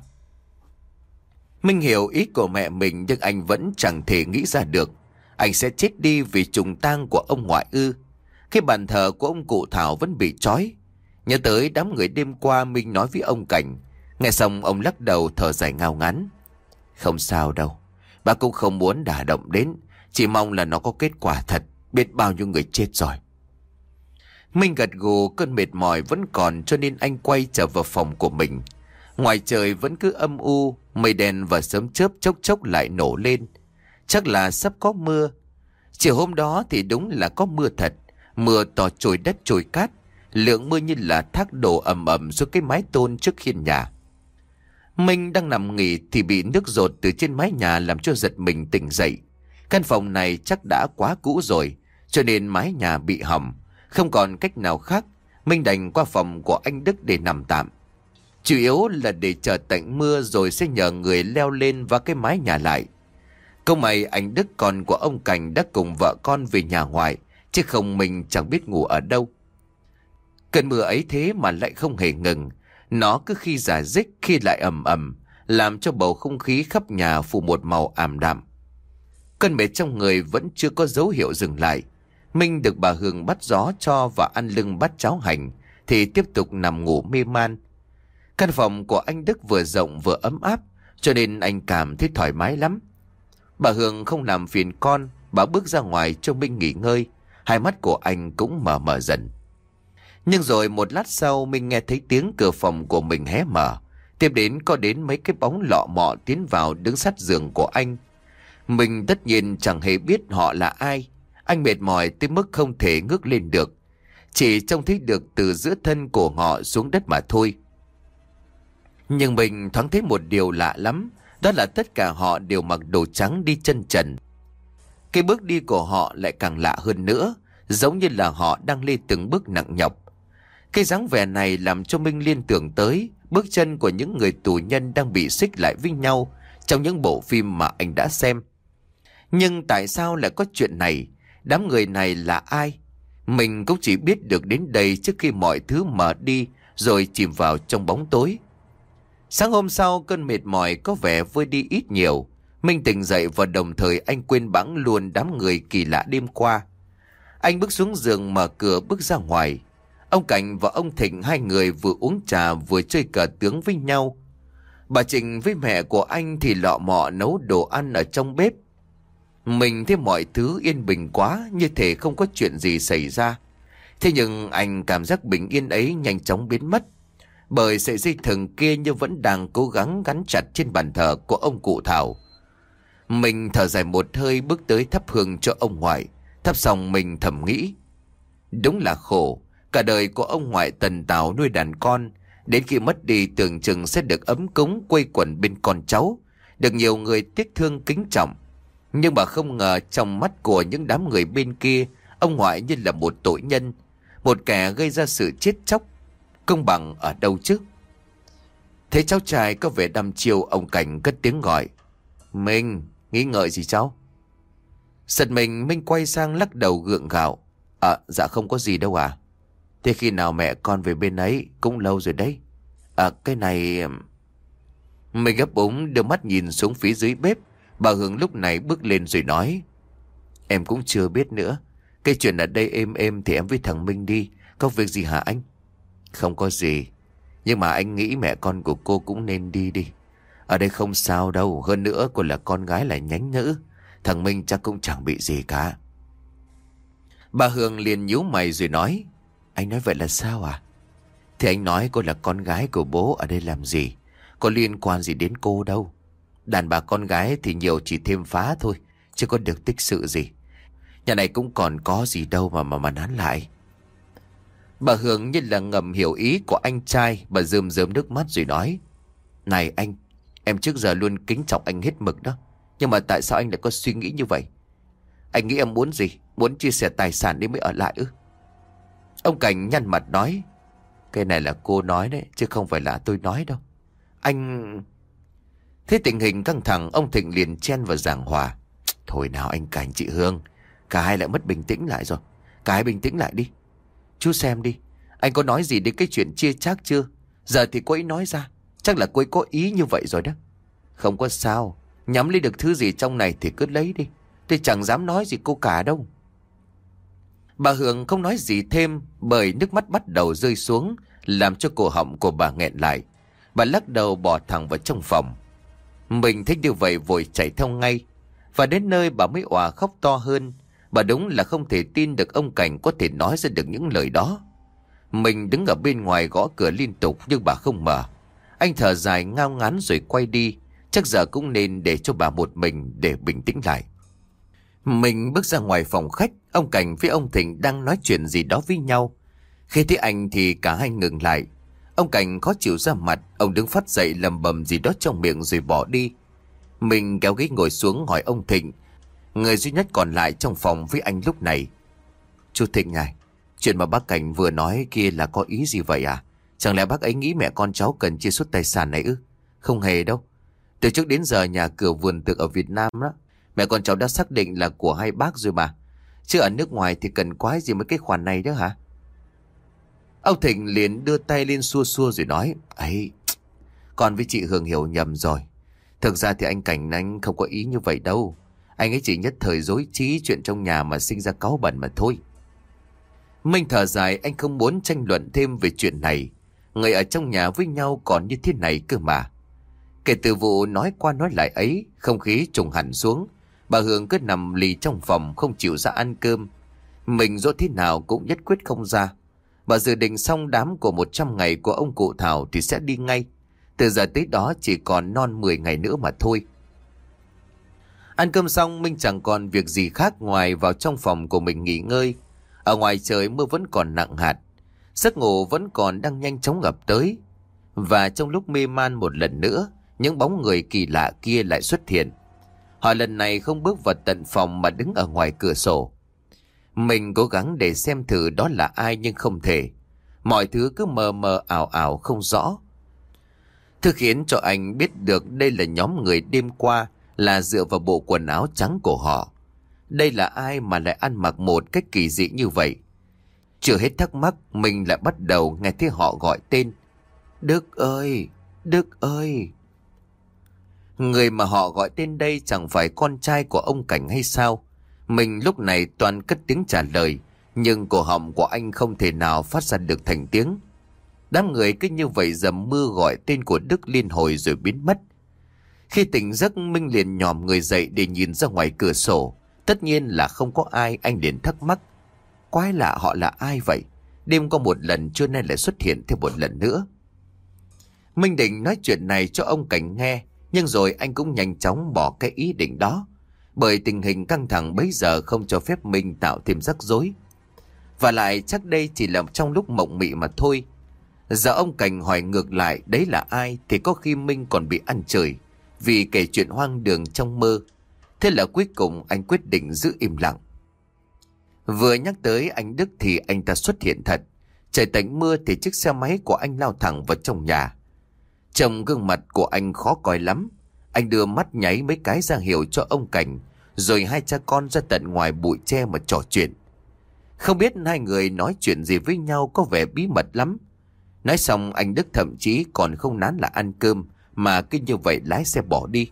Minh hiểu ý của mẹ mình, nhưng anh vẫn chẳng thể nghĩ ra được. Anh sẽ chết đi vì trùng tang của ông ngoại ư? Cái bàn thờ của ông cụ Thảo vẫn bị trói. Nhớ tới đám người đêm qua Minh nói với ông Cảnh. Nghe xong ông lắc đầu thở dài ngao ngán: "Không sao đâu. Bà cũng không muốn đả động đến. Chỉ mong là nó có kết quả thật. Biết bao nhiêu người chết rồi." Minh gật gù, cơn mệt mỏi vẫn còn cho nên anh quay trở vào phòng của mình. Ngoài trời vẫn cứ âm u, mây đen và sấm chớp chốc chốc lại nổ lên. Chắc là sắp có mưa. Chiều hôm đó thì đúng là có mưa thật. Mưa to trồi đất trồi cát. Lượng mưa như là thác đổ ầm ầm xuống cái mái tôn trước hiên nhà. Minh đang nằm nghỉ thì bị nước dột từ trên mái nhà làm cho giật mình tỉnh dậy. Căn phòng này chắc đã quá cũ rồi, cho nên mái nhà bị hỏng. Không còn cách nào khác, Minh đành qua phòng của anh Đức để nằm tạm. Chủ yếu là để chờ tạnh mưa rồi sẽ nhờ người leo lên và cái mái nhà lại. Không may anh Đức con của ông Cảnh đã cùng vợ con về nhà ngoại, chứ không mình chẳng biết ngủ ở đâu. Cơn mưa ấy thế mà lại không hề ngừng. Nó cứ khi rả rích khi lại ầm ầm, làm cho bầu không khí khắp nhà phủ một màu ảm đạm. Cơn mệt trong người vẫn chưa có dấu hiệu dừng lại. Minh được bà Hương bắt gió cho và ăn lưng bát cháo hành thì tiếp tục nằm ngủ mê man. Căn phòng của anh Đức vừa rộng vừa ấm áp, cho nên anh cảm thấy thoải mái lắm. Bà Hương không làm phiền con, bà bước ra ngoài cho Minh nghỉ ngơi. Hai mắt của anh cũng mở mở dần. Nhưng rồi một lát sau Minh nghe thấy tiếng cửa phòng của mình hé mở. Tiếp đến có đến mấy cái bóng lọ mọ tiến vào đứng sát giường của anh. Mình tất nhiên chẳng hề biết họ là ai. Anh mệt mỏi tới mức không thể ngước lên được. Chỉ trông thấy được từ giữa thân của họ xuống đất mà thôi. Nhưng mình thoáng thấy một điều lạ lắm. Đó là tất cả họ đều mặc đồ trắng đi chân trần. Cái bước đi của họ lại càng lạ hơn nữa, giống như là họ đang lê từng bước nặng nhọc. Cái dáng vẻ này làm cho Minh liên tưởng tới bước chân của những người tù nhân đang bị xích lại với nhau trong những bộ phim mà anh đã xem. Nhưng tại sao lại có chuyện này? Đám người này là ai? Mình cũng chỉ biết được đến đây trước khi mọi thứ mở đi rồi chìm vào trong bóng tối. Sáng hôm sau, cơn mệt mỏi có vẻ vơi đi ít nhiều. Minh tỉnh dậy và đồng thời anh quên bẵng luôn đám người kỳ lạ đêm qua. Anh bước xuống giường mở cửa bước ra ngoài. Ông Cảnh và ông Thịnh hai người vừa uống trà vừa chơi cờ tướng với nhau. Bà Trịnh với mẹ của anh thì lọ mọ nấu đồ ăn ở trong bếp. Mình thấy mọi thứ yên bình quá, như thể không có chuyện gì xảy ra. Thế nhưng anh cảm giác bình yên ấy nhanh chóng biến mất. Bởi sợi dây thừng kia như vẫn đang cố gắng gắn chặt trên bàn thờ của ông cụ Thảo. Mình thở dài một hơi bước tới thắp hương cho ông ngoại. Thắp xong mình thầm nghĩ, đúng là khổ. Cả đời của ông ngoại tần tảo nuôi đàn con, đến khi mất đi tưởng chừng sẽ được ấm cúng quây quần bên con cháu, được nhiều người tiếc thương kính trọng. Nhưng mà không ngờ trong mắt của những đám người bên kia, ông ngoại như là một tội nhân, một kẻ gây ra sự chết chóc. Công bằng ở đâu chứ? Thấy cháu trai có vẻ đăm chiêu, ông Cảnh cất tiếng gọi, Minh, nghĩ ngợi gì cháu? Giật mình, Minh quay sang lắc đầu gượng gạo. À, dạ không có gì đâu à. Thế khi nào mẹ con về bên ấy? Cũng lâu rồi đấy. À, cái này... Mình gấp úng đưa mắt nhìn xuống phía dưới bếp. Bà Hương lúc này bước lên rồi nói, em cũng chưa biết nữa. Cái chuyện ở đây êm êm thì em với thằng Minh đi. Có việc gì hả anh? Không có gì. Nhưng mà anh nghĩ mẹ con của cô cũng nên đi đi. Ở đây không sao đâu. Hơn nữa cô là con gái lại nhánh nhữ. Thằng Minh chắc cũng chẳng bị gì cả. Bà Hương liền nhíu mày rồi nói, anh nói vậy là sao à? Thì anh nói cô là con gái của bố, ở đây làm gì? Có liên quan gì đến cô đâu. Đàn bà con gái thì nhiều chỉ thêm phá thôi, chứ có được tích sự gì. Nhà này cũng còn có gì đâu mà mà mà nán lại. Bà Hương như là ngầm hiểu ý của anh trai. Bà rơm rớm nước mắt rồi nói, này anh, em trước giờ luôn kính trọng anh hết mực đó. Nhưng mà tại sao anh lại có suy nghĩ như vậy? Anh nghĩ em muốn gì? Muốn chia sẻ tài sản đi mới ở lại ư? Ông Cảnh nhăn mặt nói, cái này là cô nói đấy, chứ không phải là tôi nói đâu. Anh... Thế tình hình căng thẳng, ông Thịnh liền chen vào giảng hòa. Thôi nào anh Cảnh, chị Hương, cả hai lại mất bình tĩnh lại rồi. Cả hai bình tĩnh lại đi. Chú xem đi, anh có nói gì đến cái chuyện chia chác chưa? Giờ thì cô ấy nói ra, chắc là cô ấy có ý như vậy rồi đó. Không có sao, nhắm lấy được thứ gì trong này thì cứ lấy đi. Tôi chẳng dám nói gì cô cả đâu. Bà Hương không nói gì thêm, bởi nước mắt bắt đầu rơi xuống, làm cho cổ họng của bà nghẹn lại. Bà lắc đầu bỏ thẳng vào trong phòng. Mình thấy như vậy vội chạy theo ngay. Và đến nơi bà mới òa khóc to hơn. Bà đúng là không thể tin được ông Cảnh có thể nói ra được những lời đó. Mình đứng ở bên ngoài gõ cửa liên tục nhưng bà không mở. Anh thở dài ngao ngán rồi quay đi. Chắc giờ cũng nên để cho bà một mình để bình tĩnh lại. Mình bước ra ngoài phòng khách. Ông Cảnh với ông Thịnh đang nói chuyện gì đó với nhau. Khi thấy anh thì cả hai ngừng lại. Ông Cảnh khó chịu ra mặt. Ông đứng phát dậy lầm bầm gì đó trong miệng rồi bỏ đi. Mình kéo ghế ngồi xuống hỏi ông Thịnh, người duy nhất còn lại trong phòng với anh lúc này. Chú Thịnh này, chuyện mà bác Cảnh vừa nói kia là có ý gì vậy à? Chẳng lẽ bác ấy nghĩ mẹ con cháu cần chia suất tài sản này ư? Không hề đâu. Từ trước đến giờ nhà cửa vườn tược ở Việt Nam đó, Mẹ con cháu đã xác định là của hai bác rồi mà. Chứ ở nước ngoài thì cần quái gì mấy cái khoản này đó hả? Ông Thịnh liền đưa tay lên xua xua rồi nói: ấy, con với chị Hương hiểu nhầm rồi. Thực ra thì anh Cảnh anh không có ý như vậy đâu. Anh ấy chỉ nhất thời dối trí chuyện trong nhà mà sinh ra cáu bẩn mà thôi. Minh thở dài, anh không muốn tranh luận thêm về chuyện này. Người ở trong nhà với nhau còn như thế này cơ mà. Kể từ vụ nói qua nói lại ấy, không khí trùng hẳn xuống. Bà Hương cứ nằm lì trong phòng không chịu ra ăn cơm. Mình dỗ thế nào cũng nhất quyết không ra. Bà dự định xong đám của một trăm ngày của ông cụ Thảo thì sẽ đi ngay. Từ giờ tới đó chỉ còn non mười ngày nữa mà thôi. Ăn cơm xong, Minh chẳng còn việc gì khác ngoài vào trong phòng của mình nghỉ ngơi. Ở ngoài trời mưa vẫn còn nặng hạt. Giấc ngủ vẫn còn đang nhanh chóng ập tới. Và trong lúc mê man một lần nữa, những bóng người kỳ lạ kia lại xuất hiện. Họ lần này không bước vào tận phòng mà đứng ở ngoài cửa sổ. Mình cố gắng để xem thử đó là ai nhưng không thể. Mọi thứ cứ mờ mờ ảo ảo không rõ. Thứ khiến cho anh biết được đây là nhóm người đêm qua là dựa vào bộ quần áo trắng của họ. Đây là ai mà lại ăn mặc một cách kỳ dị như vậy? Chưa hết thắc mắc, mình lại bắt đầu nghe thấy họ gọi tên. Đức ơi! Đức ơi! Người mà họ gọi tên đây chẳng phải con trai của ông Cảnh hay sao? Mình lúc này toàn cất tiếng trả lời, nhưng cổ họng của anh không thể nào phát ra được thành tiếng. Đám người cứ như vậy dầm mưa gọi tên của Đức liên hồi rồi biến mất. Khi tỉnh giấc, Minh liền nhòm người dậy để nhìn ra ngoài cửa sổ. Tất nhiên là không có ai. Anh liền thắc mắc: quái lạ, họ là ai vậy? Đêm có một lần, trưa nay lại xuất hiện thêm một lần nữa. Minh định nói chuyện này cho ông Cảnh nghe, nhưng rồi anh cũng nhanh chóng bỏ cái ý định đó, bởi tình hình căng thẳng bấy giờ không cho phép Minh tạo thêm rắc rối. Và lại chắc đây chỉ là trong lúc mộng mị mà thôi. Giờ ông Cảnh hỏi ngược lại đấy là ai thì có khi Minh còn bị ăn chửi vì kể chuyện hoang đường trong mơ. Thế là cuối cùng anh quyết định giữ im lặng. Vừa nhắc tới anh Đức thì anh ta xuất hiện thật. Trời tạnh mưa thì chiếc xe máy của anh lao thẳng vào trong nhà. Trông gương mặt của anh khó coi lắm. Anh đưa mắt nháy mấy cái ra hiệu cho ông Cảnh, rồi hai cha con ra tận ngoài bụi tre mà trò chuyện. Không biết hai người nói chuyện gì với nhau, có vẻ bí mật lắm. Nói xong anh Đức thậm chí còn không nán là ăn cơm, mà cứ như vậy lái xe bỏ đi.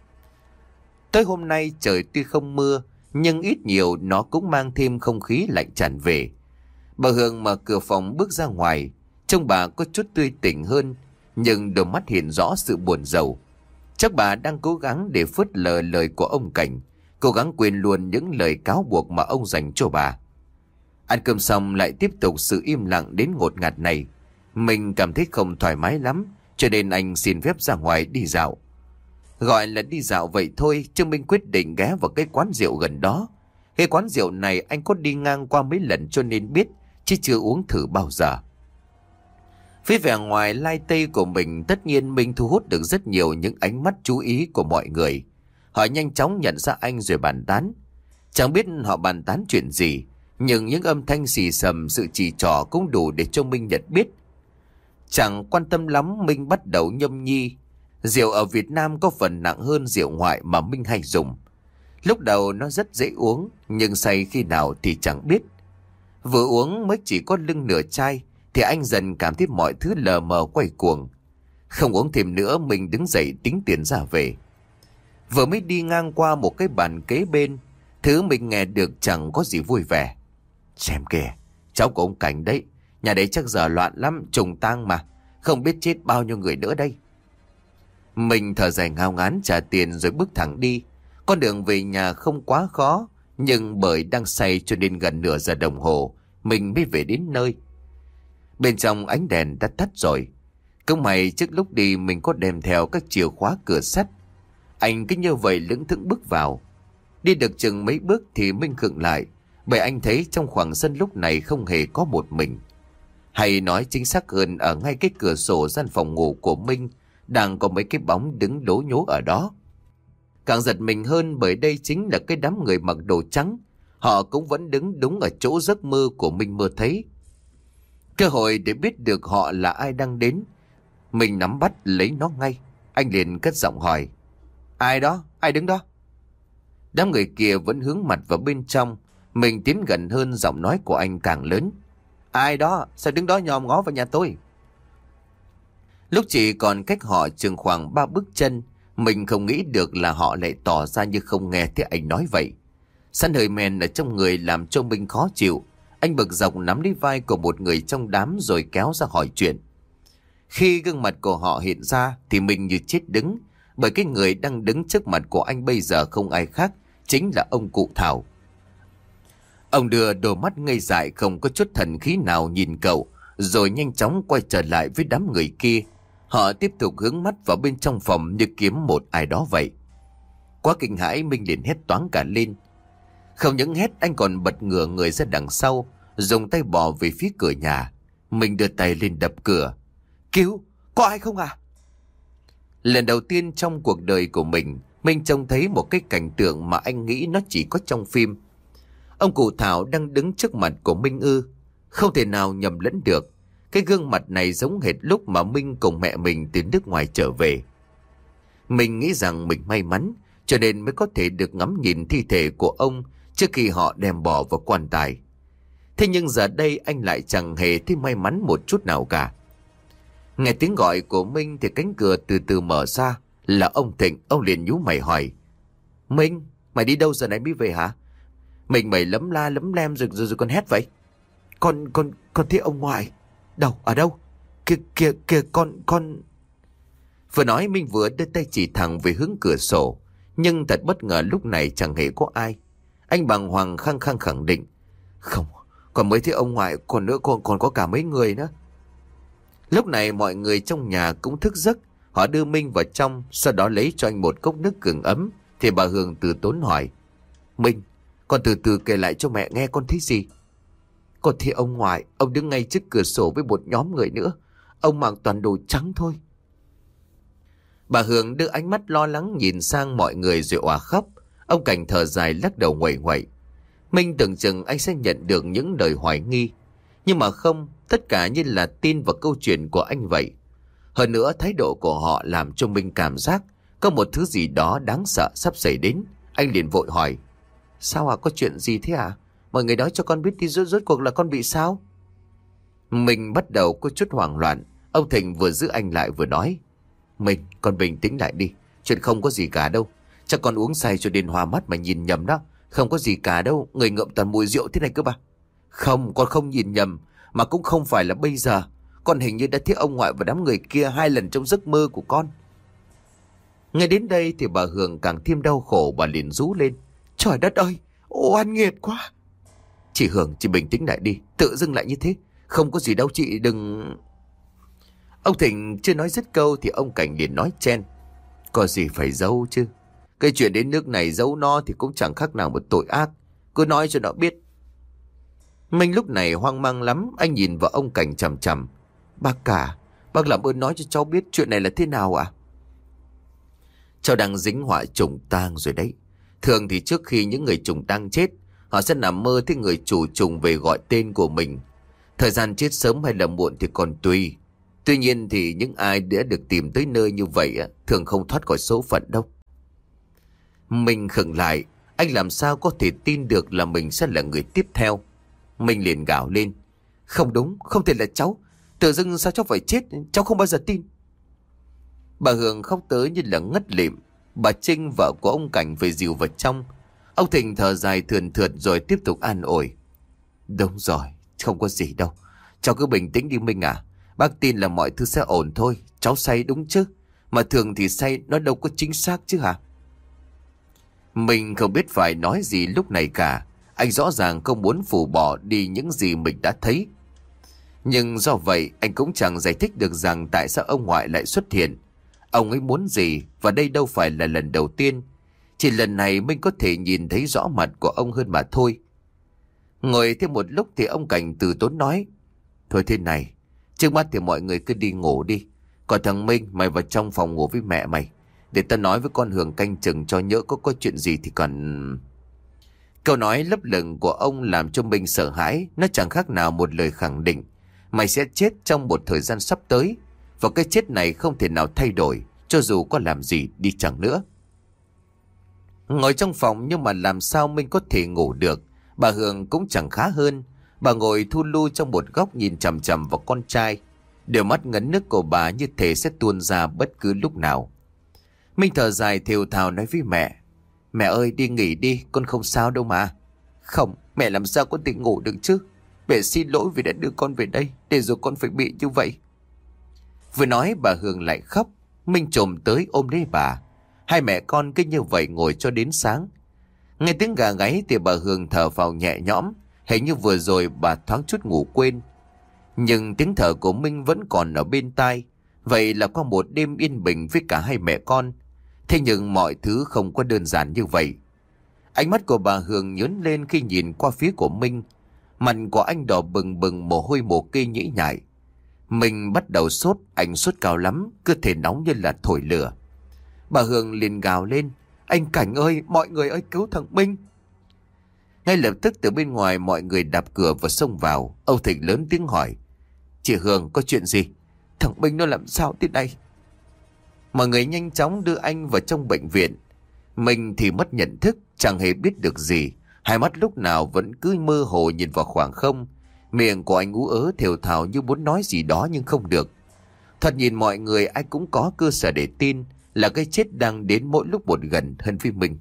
Tới hôm nay trời tuy không mưa, nhưng ít nhiều nó cũng mang thêm không khí lạnh tràn về. Bà Hương mở cửa phòng bước ra ngoài. Trông bà có chút tươi tỉnh hơn, nhưng đôi mắt hiện rõ sự buồn rầu. Chắc bà đang cố gắng để phớt lờ lời của ông Cảnh, cố gắng quên luôn những lời cáo buộc mà ông dành cho bà. Ăn cơm xong lại tiếp tục sự im lặng đến ngột ngạt này. Mình cảm thấy không thoải mái lắm, cho nên anh xin phép ra ngoài đi dạo. Gọi là đi dạo vậy thôi, chứ Minh quyết định ghé vào cái quán rượu gần đó. Cái quán rượu này anh có đi ngang qua mấy lần cho nên biết, chứ chưa uống thử bao giờ. Phía vẻ ngoài lai tây của mình, tất nhiên Minh thu hút được rất nhiều những ánh mắt chú ý của mọi người. Họ nhanh chóng nhận ra anh rồi bàn tán. Chẳng biết họ bàn tán chuyện gì, nhưng những âm thanh xì xầm, sự chỉ trỏ cũng đủ để cho Minh nhận biết. Chẳng quan tâm lắm, Minh bắt đầu nhâm nhi. Rượu ở Việt Nam có phần nặng hơn rượu ngoại mà Minh hay dùng. Lúc đầu nó rất dễ uống, nhưng say khi nào thì chẳng biết. Vừa uống mới chỉ có lưng nửa chai thì anh dần cảm thấy mọi thứ lờ mờ quay cuồng. Không uống thêm nữa, mình đứng dậy tính tiền ra về. Vừa mới đi ngang qua một cái bàn kế bên, thứ mình nghe được chẳng có gì vui vẻ. Xem kìa, cháu của ông Cảnh đấy. Nhà đấy chắc giờ loạn lắm, trùng tang mà. Không biết chết bao nhiêu người nữa đây. Mình thở dài ngao ngán trả tiền rồi bước thẳng đi. Con đường về nhà không quá khó, nhưng bởi đang say cho nên gần nửa giờ đồng hồ mình mới về đến nơi. Bên trong ánh đèn đã tắt rồi. Cũng may trước lúc đi mình có đem theo các chìa khóa cửa sắt. Anh cứ như vậy lững thững bước vào. Đi được chừng mấy bước thì Minh khựng lại, bởi anh thấy trong khoảng sân lúc này không hề có một mình. Hay nói chính xác hơn, ở ngay cái cửa sổ gian phòng ngủ của Minh đang có mấy cái bóng đứng lố nhố ở đó. Càng giật mình hơn bởi đây chính là cái đám người mặc đồ trắng. Họ cũng vẫn đứng đúng ở chỗ giấc mơ của Minh mơ thấy. Cơ hội để biết được họ là ai đang đến, mình nắm bắt lấy nó ngay. Anh liền cất giọng hỏi: Ai đó? Ai đứng đó? Đám người kia vẫn hướng mặt vào bên trong. Mình tiến gần hơn, giọng nói của anh càng lớn. Ai đó? Sao đứng đó nhòm ngó vào nhà tôi? Lúc chỉ còn cách họ chừng khoảng ba bước chân, mình không nghĩ được là họ lại tỏ ra như không nghe thấy anh nói vậy. Sẵn hơi men ở trong người làm cho mình khó chịu. Anh bực dọc nắm lấy vai của một người trong đám rồi kéo ra hỏi chuyện. Khi gương mặt của họ hiện ra thì mình như chết đứng, bởi cái người đang đứng trước mặt của anh bây giờ không ai khác, chính là ông cụ Thảo. Ông đưa đôi mắt ngây dại không có chút thần khí nào nhìn cậu, rồi nhanh chóng quay trở lại với đám người kia. Họ tiếp tục hướng mắt vào bên trong phòng như kiếm một ai đó vậy. Quá kinh hãi, Minh liền hét toáng cả lên. Không những hét, anh còn bật ngửa người ra đằng sau, dùng tay bò về phía cửa nhà. Mình đưa tay lên đập cửa. Cứu, có ai không à? Lần đầu tiên trong cuộc đời của mình, Minh trông thấy một cái cảnh tượng mà anh nghĩ nó chỉ có trong phim. Ông cụ Thảo đang đứng trước mặt của Minh ư? Không thể nào nhầm lẫn được. Cái gương mặt này giống hệt lúc mà Minh cùng mẹ mình từ nước ngoài trở về. Mình nghĩ rằng mình may mắn, cho nên mới có thể được ngắm nhìn thi thể của ông trước khi họ đem bỏ vào quan tài. Thế nhưng giờ đây anh lại chẳng hề thấy may mắn một chút nào cả. Nghe tiếng gọi của Minh thì cánh cửa từ từ mở ra. Là ông Thịnh. Ông liền nhíu mày hỏi. Minh, mày đi đâu giờ này mới về hả? Mình mày lấm la lấm lem rồi rồi, rồi còn hét vậy. Con, con, con thấy ông ngoại. Đâu, ở đâu? Kìa, kìa, kìa, con, con... Vừa nói Minh vừa đưa tay chỉ thẳng về hướng cửa sổ. Nhưng thật bất ngờ lúc này chẳng hề có ai. Anh bàng hoàng khăng khăng khẳng định. Không, còn mới thấy ông ngoại, còn nữa còn, còn có cả mấy người nữa. Lúc này mọi người trong nhà cũng thức giấc. Họ đưa Minh vào trong, sau đó lấy cho anh một cốc nước gừng ấm. Thì bà Hương từ tốn hỏi. Minh, con từ từ kể lại cho mẹ nghe con thấy gì. Con thấy ông ngoại, ông đứng ngay trước cửa sổ với một nhóm người nữa. Ông mặc toàn đồ trắng thôi. Bà Hương đưa ánh mắt lo lắng nhìn sang mọi người rồi òa khóc. Ông Cảnh thở dài lắc đầu nguậy nguậy. Minh tưởng chừng anh sẽ nhận được những lời hoài nghi. Nhưng mà không, tất cả như là tin vào câu chuyện của anh vậy. Hơn nữa thái độ của họ làm cho Minh cảm giác có một thứ gì đó đáng sợ sắp xảy đến. Anh liền vội hỏi. Sao à, có chuyện gì thế à? Mọi người nói cho con biết đi, rốt rốt cuộc là con bị sao? Mình bắt đầu có chút hoảng loạn. Ông Thịnh vừa giữ anh lại vừa nói. Mình, con bình tĩnh lại đi. Chuyện không có gì cả đâu. Chắc con uống say cho đến hoa mắt mà nhìn nhầm đó. Không có gì cả đâu. Người ngậm toàn mùi rượu thế này cơ mà. Không, con không nhìn nhầm. Mà cũng không phải là bây giờ. Con hình như đã thấy ông ngoại và đám người kia hai lần trong giấc mơ của con. Ngay đến đây thì bà Hương càng thêm đau khổ. Bà liền rú lên. Trời đất ơi, oan nghiệt quá. Chị Hương, chị bình tĩnh lại đi. Tự dưng lại như thế. Không có gì đâu chị, đừng... Ông Thịnh chưa nói dứt câu thì ông Cảnh liền nói chen. Có gì phải giấu chứ. Cái chuyện đến nước này giấu nó thì cũng chẳng khác nào một tội ác. Cứ nói cho nó biết. Minh lúc này hoang mang lắm. Anh nhìn vào ông Cảnh chằm chằm. Bác cả, bác làm ơn nói cho cháu biết chuyện này là thế nào ạ? Cháu đang dính họa trùng tang rồi đấy. Thường thì trước khi những người trùng tang chết, họ sẽ nằm mơ thấy người chủ trùng về gọi tên của mình. Thời gian chết sớm hay là muộn thì còn tùy. Tuy nhiên thì những ai đã được tìm tới nơi như vậy thường không thoát khỏi số phận đâu. Mình khựng lại. Anh làm sao có thể tin được là mình sẽ là người tiếp theo. Mình liền gào lên. Không đúng, không thể là cháu. Tự dưng sao cháu phải chết, cháu không bao giờ tin. Bà Hương khóc tới như là ngất lịm. Bà Trinh vợ của ông Cảnh phải dìu vào trong. Ông Thịnh thở dài thườn thượt rồi tiếp tục an ủi. Đúng rồi, không có gì đâu. Cháu cứ bình tĩnh đi Minh à. Bác tin là mọi thứ sẽ ổn thôi. Cháu say đúng chứ. Mà thường thì say nó đâu có chính xác chứ hả? Mình không biết phải nói gì lúc này cả. Anh rõ ràng không muốn phủ bỏ đi những gì mình đã thấy. Nhưng do vậy anh cũng chẳng giải thích được rằng tại sao ông ngoại lại xuất hiện. Ông ấy muốn gì, và đây đâu phải là lần đầu tiên. Chỉ lần này mình có thể nhìn thấy rõ mặt của ông hơn mà thôi. Ngồi thêm một lúc thì ông Cảnh từ tốn nói. Thôi thế này, trước mắt thì mọi người cứ đi ngủ đi. Còn thằng Minh, mày vào trong phòng ngủ với mẹ mày. Để ta nói với con Hường canh chừng cho nhỡ có có chuyện gì thì còn... Câu nói lấp lửng của ông làm cho Minh sợ hãi. Nó chẳng khác nào một lời khẳng định. Mày sẽ chết trong một thời gian sắp tới. Và cái chết này không thể nào thay đổi, cho dù có làm gì đi chăng nữa. Ngồi trong phòng nhưng mà làm sao Minh có thể ngủ được. Bà Hường cũng chẳng khá hơn. Bà ngồi thu lu trong một góc nhìn chằm chằm vào con trai. Đôi mắt ngấn nước của bà như thể sẽ tuôn ra bất cứ lúc nào. Minh thở dài thều thào nói với mẹ. Mẹ ơi, đi nghỉ đi, con không sao đâu mà. Không, mẹ làm sao có thể ngủ được chứ. Mẹ xin lỗi vì đã đưa con về đây, để rồi con phải bị như vậy. Vừa nói bà Hường lại khóc. Minh trồm tới ôm lấy bà. Hai mẹ con cứ như vậy ngồi cho đến sáng. Nghe tiếng gà gáy thì bà Hường thở vào nhẹ nhõm. Hình như vừa rồi bà thoáng chút ngủ quên. Nhưng tiếng thở của Minh vẫn còn ở bên tai. Vậy là qua một đêm yên bình với cả hai mẹ con. Thế nhưng mọi thứ không có đơn giản như vậy. Ánh mắt của bà Hường nhớn lên khi nhìn qua phía của Minh. Mặt của anh đỏ bừng bừng, mồ hôi mồ kê nhễ nhại. Minh bắt đầu sốt, anh sốt cao lắm, cơ thể nóng như là thổi lửa. Bà Hường liền gào lên. Anh Cảnh ơi, mọi người ơi, cứu thằng Minh. Ngay lập tức từ bên ngoài mọi người đạp cửa và xông vào. Âu Thịnh lớn tiếng hỏi. Chị Hường, có chuyện gì? Thằng Minh nó làm sao thế này? Mọi người nhanh chóng đưa anh vào trong bệnh viện. Mình thì mất nhận thức, chẳng hề biết được gì. Hai mắt lúc nào vẫn cứ mơ hồ nhìn vào khoảng không. Miệng của anh ú ớ thều thào như muốn nói gì đó nhưng không được. Thật nhìn mọi người ai cũng có cơ sở để tin là cái chết đang đến mỗi lúc một gần hơn với mình.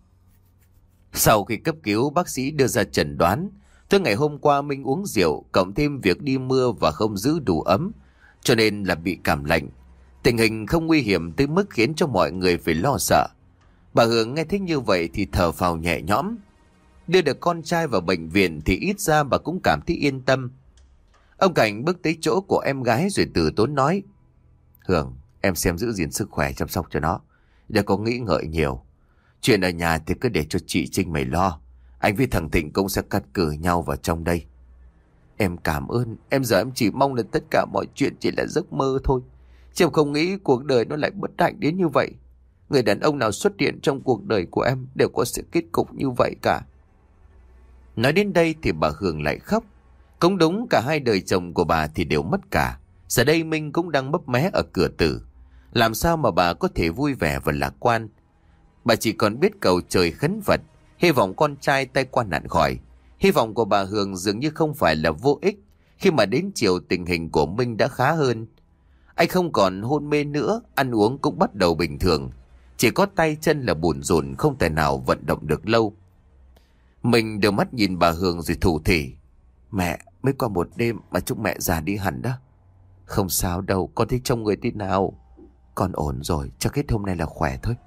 Sau khi cấp cứu, bác sĩ đưa ra chẩn đoán. Tới ngày hôm qua Minh uống rượu, cộng thêm việc đi mưa và không giữ đủ ấm, cho nên là bị cảm lạnh. Tình hình không nguy hiểm tới mức khiến cho mọi người phải lo sợ. Bà Hường nghe thấy như vậy thì thở phào nhẹ nhõm. Đưa được con trai vào bệnh viện thì ít ra bà cũng cảm thấy yên tâm. Ông Cảnh bước tới chỗ của em gái rồi từ tốn nói. Hường, em xem giữ gìn sức khỏe, chăm sóc cho nó. Đừng có nghĩ ngợi nhiều. Chuyện ở nhà thì cứ để cho chị Trinh mày lo. Anh với thằng Thịnh cũng sẽ cắt cử nhau vào trong đây. Em cảm ơn. Em giờ em chỉ mong là tất cả mọi chuyện chỉ là giấc mơ thôi. Chứ em không nghĩ cuộc đời nó lại bất hạnh đến như vậy. Người đàn ông nào xuất hiện trong cuộc đời của em đều có sự kết cục như vậy cả. Nói đến đây thì bà Hường lại khóc. Cũng đúng, cả hai đời chồng của bà thì đều mất cả. Giờ đây Minh cũng đang mấp mé ở cửa tử. Làm sao mà bà có thể vui vẻ và lạc quan? Bà chỉ còn biết cầu trời khấn Phật, hy vọng con trai tai qua nạn khỏi. Hy vọng của bà Hường dường như không phải là vô ích, khi mà đến chiều tình hình của Minh đã khá hơn. Anh không còn hôn mê nữa, ăn uống cũng bắt đầu bình thường. Chỉ có tay chân là bủn rủn, không thể nào vận động được lâu. Mình đưa mắt nhìn bà Hường rồi thủ thỉ. Mẹ, mới qua một đêm mà chúc mẹ già đi hẳn đó. Không sao đâu, con thấy trông người thế nào? Con ổn rồi, chắc hết hôm nay là khỏe thôi.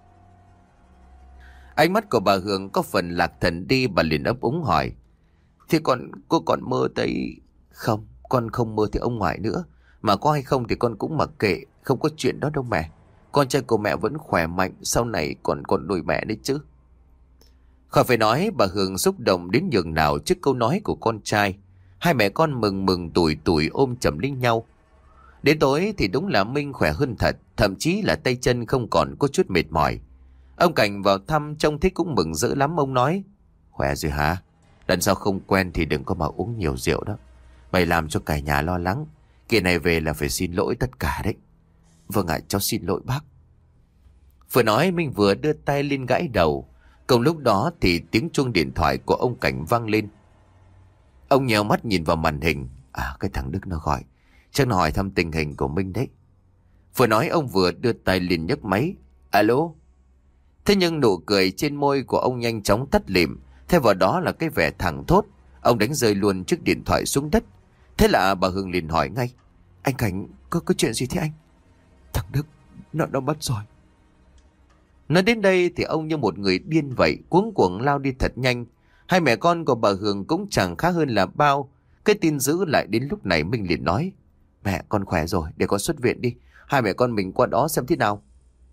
Ánh mắt của bà Hường có phần lạc thần đi, bà liền ấp úng hỏi. Thế con, cô còn mơ thấy... Không, con không mơ thấy ông ngoại nữa. Mà có hay không thì con cũng mặc kệ, không có chuyện đó đâu mẹ. Con trai của mẹ vẫn khỏe mạnh, sau này còn còn nuôi mẹ đấy chứ. Khỏi phải nói, bà Hường xúc động đến nhường nào trước câu nói của con trai. Hai mẹ con mừng mừng tủi tủi ôm chầm lấy nhau. Đến tối thì đúng là Minh khỏe hơn thật, thậm chí là tay chân không còn có chút mệt mỏi. Ông Cảnh vào thăm trông thấy cũng mừng rỡ lắm. Ông nói, khỏe rồi hả? Lần sau không quen thì đừng có mà uống nhiều rượu đó. Mày làm cho cả nhà lo lắng. Kỳ này về là phải xin lỗi tất cả đấy. Vâng ạ, cháu xin lỗi bác. Vừa nói Minh vừa đưa tay lên gãi đầu. Cùng lúc đó thì tiếng chuông điện thoại của ông Cảnh vang lên. Ông nhèo mắt nhìn vào màn hình. À, cái thằng Đức nó gọi. Chắc nó hỏi thăm tình hình của Minh đấy. Vừa nói ông vừa đưa tay lên nhấc máy. Alo. Thế nhưng nụ cười trên môi của ông nhanh chóng tắt lịm. Thay vào đó là cái vẻ thẳng thốt. Ông đánh rơi luôn chiếc điện thoại xuống đất. Thế là bà Hương liền hỏi ngay. Anh Cảnh, có, có chuyện gì thế anh? Thằng Đức, nó nó mất rồi. Nói đến đây thì ông như một người điên vậy, cuống cuồng lao đi thật nhanh. Hai mẹ con của bà Hương cũng chẳng khá hơn là bao. Cái tin dữ lại đến lúc này mình liền nói. Mẹ, con khỏe rồi, để con xuất viện đi. Hai mẹ con mình qua đó xem thế nào.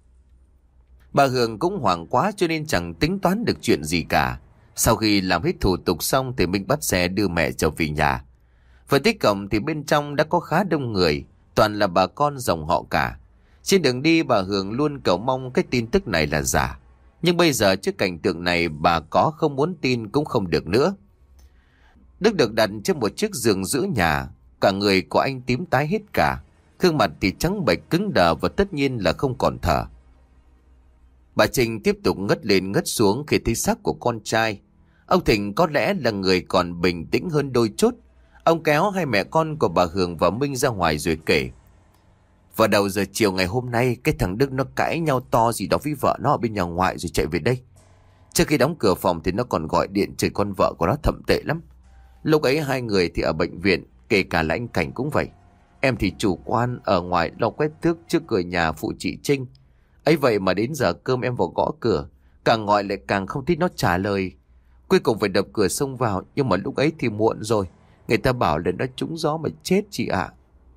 Bà Hương cũng hoảng quá cho nên chẳng tính toán được chuyện gì cả. Sau khi làm hết thủ tục xong thì mình bắt xe đưa mẹ trở về nhà. Vừa tới cổng thì bên trong đã có khá đông người, toàn là bà con dòng họ cả. Trên đường đi bà Hương luôn cầu mong cái tin tức này là giả. Nhưng bây giờ trước cảnh tượng này bà có không muốn tin cũng không được nữa. Đức được đặt trên một chiếc giường giữa nhà. Cả người của anh tím tái hết cả. Gương mặt thì trắng bệch cứng đờ và tất nhiên là không còn thở. Bà Trinh tiếp tục ngất lên ngất xuống khi thấy xác của con trai. Ông Thịnh có lẽ là người còn bình tĩnh hơn đôi chút. Ông kéo hai mẹ con của bà Hường và Minh ra ngoài rồi kể. Vào đầu giờ chiều ngày hôm nay, cái thằng Đức nó cãi nhau to gì đó với vợ nó ở bên nhà ngoại rồi chạy về đây. Trước khi đóng cửa phòng thì nó còn gọi điện chửi con vợ của nó thậm tệ lắm. Lúc ấy hai người thì ở bệnh viện, kể cả là anh Cảnh cũng vậy. Em thì chủ quan ở ngoài lo quét tước trước cửa nhà phụ chị Trinh. Ấy vậy mà đến giờ cơm em vào gõ cửa, càng gọi lại càng không thích nó trả lời. Cuối cùng phải đập cửa xông vào, nhưng mà lúc ấy thì muộn rồi. Người ta bảo là nó trúng gió mà chết chị ạ.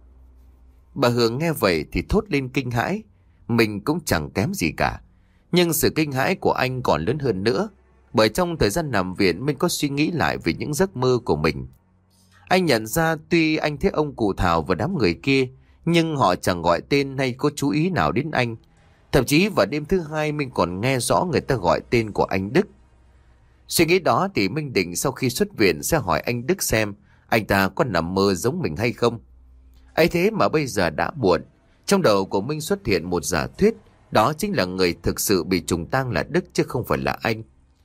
Bà Hường nghe vậy thì thốt lên kinh hãi. Mình cũng chẳng kém gì cả. Nhưng sự kinh hãi của anh còn lớn hơn nữa. Bởi trong thời gian nằm viện, mình có suy nghĩ lại về những giấc mơ của mình. Anh nhận ra tuy anh thấy ông cụ Thảo và đám người kia, nhưng họ chẳng gọi tên hay có chú ý nào đến anh. Thậm chí vào đêm thứ hai mình còn nghe rõ người ta gọi tên của anh Đức. Suy nghĩ đó thì Minh định sau khi xuất viện sẽ hỏi anh Đức xem anh ta có nằm mơ giống mình hay không. Ấy thế mà bây giờ đã muộn. Trong đầu của Minh xuất hiện một giả thuyết, đó chính là người thực sự bị trùng tang là Đức chứ không phải là anh.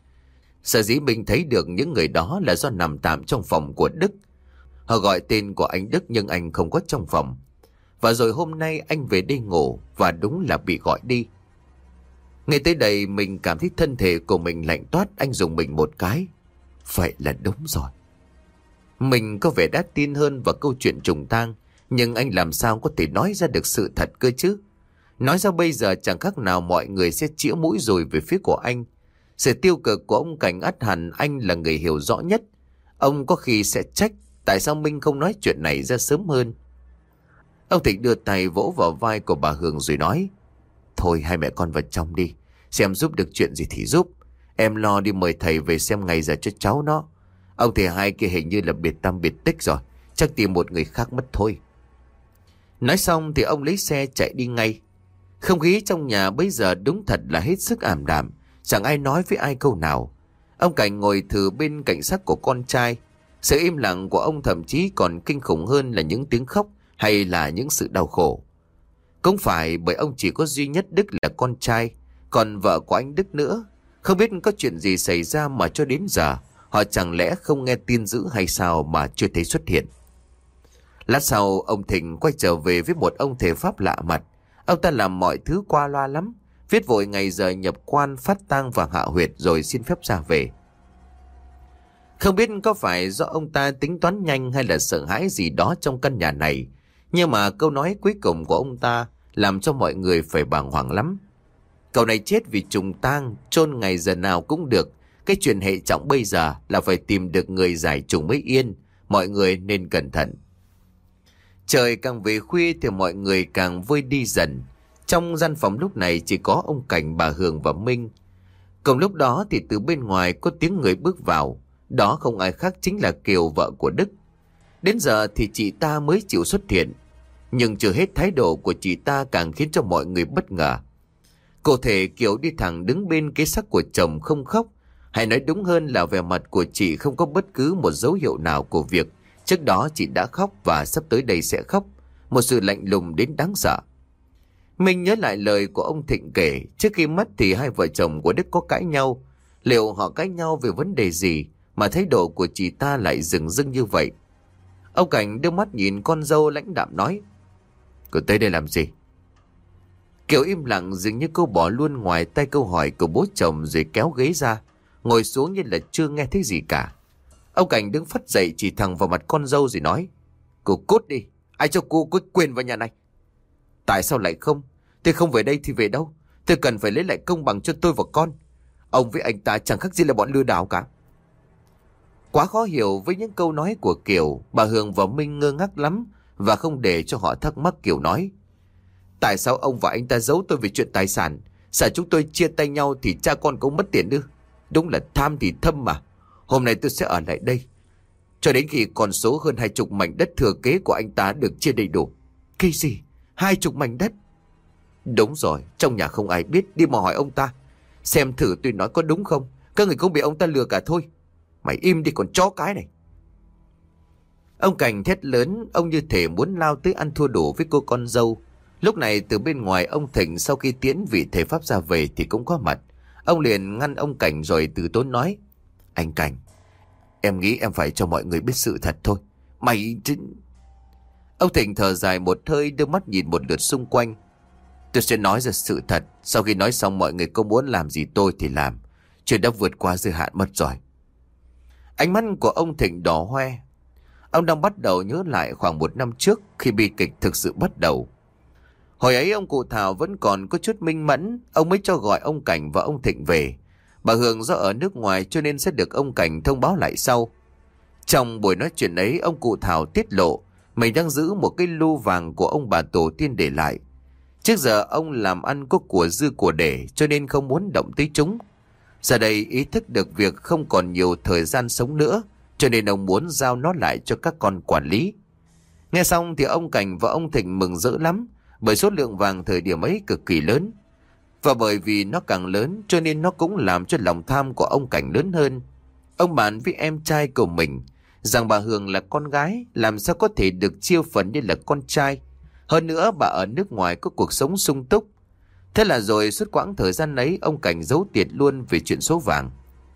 Sở dĩ Minh thấy được những người đó là do nằm tạm trong phòng của Đức. Họ gọi tên của anh Đức nhưng anh không có trong phòng. Và rồi hôm nay anh về đây ngủ và đúng là bị gọi đi. Ngay tới đây mình cảm thấy thân thể của mình lạnh toát, anh dùng mình một cái. Vậy là đúng rồi. Mình có vẻ đã tin hơn vào câu chuyện trùng tang, nhưng anh làm sao có thể nói ra được sự thật cơ chứ? Nói ra bây giờ chẳng khác nào mọi người sẽ chĩa mũi rồi về phía của anh. Sự tiêu cực của ông Cảnh ắt hẳn anh là người hiểu rõ nhất. Ông có khi sẽ trách tại sao Minh không nói chuyện này ra sớm hơn. Ông Thịnh đưa tay vỗ vào vai của bà Hường rồi nói. Thôi hai mẹ con vào trong đi, xem giúp được chuyện gì thì giúp. Em lo đi mời thầy về xem ngày giờ cho cháu nó. Ông thầy hai kia hình như là biệt tâm biệt tích rồi, chắc tìm một người khác mất thôi. Nói xong thì ông lấy xe chạy đi ngay. Không khí trong nhà bây giờ đúng thật là hết sức ảm đạm, chẳng ai nói với ai câu nào. Ông Cảnh ngồi thừ bên cạnh xác của con trai. Sự im lặng của ông thậm chí còn kinh khủng hơn là những tiếng khóc hay là những sự đau khổ. Cũng phải bởi ông chỉ có duy nhất Đức là con trai, còn vợ của anh Đức nữa. Không biết có chuyện gì xảy ra mà cho đến giờ họ chẳng lẽ không nghe tin dữ hay sao mà chưa thấy xuất hiện. Lát sau ông Thịnh quay trở về với một ông thầy Pháp lạ mặt. Ông ta làm mọi thứ qua loa lắm, viết vội ngày giờ nhập quan, phát tang và hạ huyệt rồi xin phép ra về. Không biết có phải do ông ta tính toán nhanh hay là sợ hãi gì đó trong căn nhà này, nhưng mà câu nói cuối cùng của ông ta làm cho mọi người phải bàng hoàng lắm. Cậu này chết vì trùng tang, chôn ngày giờ nào cũng được. Cái chuyện hệ trọng bây giờ là phải tìm được người giải trùng mới yên. Mọi người nên cẩn thận. Trời càng về khuya thì mọi người càng vơi đi dần. Trong gian phòng lúc này chỉ có ông Cảnh, bà Hường và Minh. Cùng lúc đó thì từ bên ngoài có tiếng người bước vào. Đó không ai khác chính là Kiều, vợ của Đức. Đến giờ thì chị ta mới chịu xuất hiện. Nhưng chưa hết, thái độ của chị ta càng khiến cho mọi người bất ngờ. Cụ thể Kiều đi thẳng đứng bên cái xác của chồng không khóc. Hay nói đúng hơn là vẻ mặt của chị không có bất cứ một dấu hiệu nào của việc trước đó chị đã khóc và sắp tới đây sẽ khóc. Một sự lạnh lùng đến đáng sợ. Mình nhớ lại lời của ông Thịnh kể, trước khi mất thì hai vợ chồng của Đức có cãi nhau. Liệu họ cãi nhau về vấn đề gì mà thái độ của chị ta lại dửng dưng như vậy? Ông Cảnh đưa mắt nhìn con dâu lãnh đạm nói. Cô tới đây làm gì? Kiều im lặng, dường như cô bỏ luôn ngoài tay câu hỏi của bố chồng rồi kéo ghế ra, ngồi xuống như là chưa nghe thấy gì cả. Ông Cảnh đứng phắt dậy chỉ thẳng vào mặt con dâu rồi nói. Cô cút đi, ai cho cô có quyền vào nhà này? Tại sao lại không? Tôi không về đây thì về đâu? Tôi cần phải lấy lại công bằng cho tôi và con. Ông với anh ta chẳng khác gì là bọn lừa đảo cả. Quá khó hiểu với những câu nói của Kiều, bà Hường và Minh ngơ ngác lắm và không để cho họ thắc mắc. Kiều nói. Tại sao ông và anh ta giấu tôi về chuyện tài sản? Sợ chúng tôi chia tay nhau thì cha con cũng mất tiền ư? Đúng là tham thì thâm mà. Hôm nay tôi sẽ ở lại đây cho đến khi con số hơn hai chục mảnh đất thừa kế của anh ta được chia đầy đủ. Cái gì? Hai chục mảnh đất? Đúng rồi, trong nhà không ai biết, đi mà hỏi ông ta. Xem thử tôi nói có đúng không. Các người cũng bị ông ta lừa cả thôi. Mày im đi con chó cái này. Ông Cảnh thét lớn, ông như thể muốn lao tới ăn thua đủ với cô con dâu. Lúc này từ bên ngoài ông Thịnh sau khi tiễn vị thầy Pháp ra về thì cũng có mặt. Ông liền ngăn ông Cảnh rồi từ tốn nói: Anh Cảnh, em nghĩ em phải cho mọi người biết sự thật thôi. Mày... Ông Thịnh thở dài một hơi, đưa mắt nhìn một lượt xung quanh. Tôi sẽ nói ra sự thật. Sau khi nói xong mọi người có muốn làm gì tôi thì làm. Chuyện đã vượt qua giới hạn mất rồi. Ánh mắt của ông Thịnh đỏ hoe. Ông đang bắt đầu nhớ lại khoảng một năm trước khi bi kịch thực sự bắt đầu. Hồi ấy ông cụ Thảo vẫn còn có chút minh mẫn. Ông mới cho gọi ông Cảnh và ông Thịnh về. Bà Hường do ở nước ngoài cho nên sẽ được ông Cảnh thông báo lại sau. Trong buổi nói chuyện ấy, ông cụ Thảo tiết lộ mình đang giữ một cái lu vàng của ông bà tổ tiên để lại. Trước giờ ông làm ăn có của dư của để cho nên không muốn động tới chúng. Giờ đây ý thức được việc không còn nhiều thời gian sống nữa, cho nên ông muốn giao nó lại cho các con quản lý. Nghe xong thì ông Cảnh và ông Thịnh mừng rỡ lắm, bởi số lượng vàng thời điểm ấy cực kỳ lớn. Và bởi vì nó càng lớn cho nên nó cũng làm cho lòng tham của ông Cảnh lớn hơn. Ông bàn với em trai của mình rằng bà Hường là con gái, làm sao có thể được chia phần như là con trai. Hơn nữa bà ở nước ngoài có cuộc sống sung túc. Thế là rồi suốt quãng thời gian ấy ông Cảnh giấu tiệt luôn về chuyện số vàng.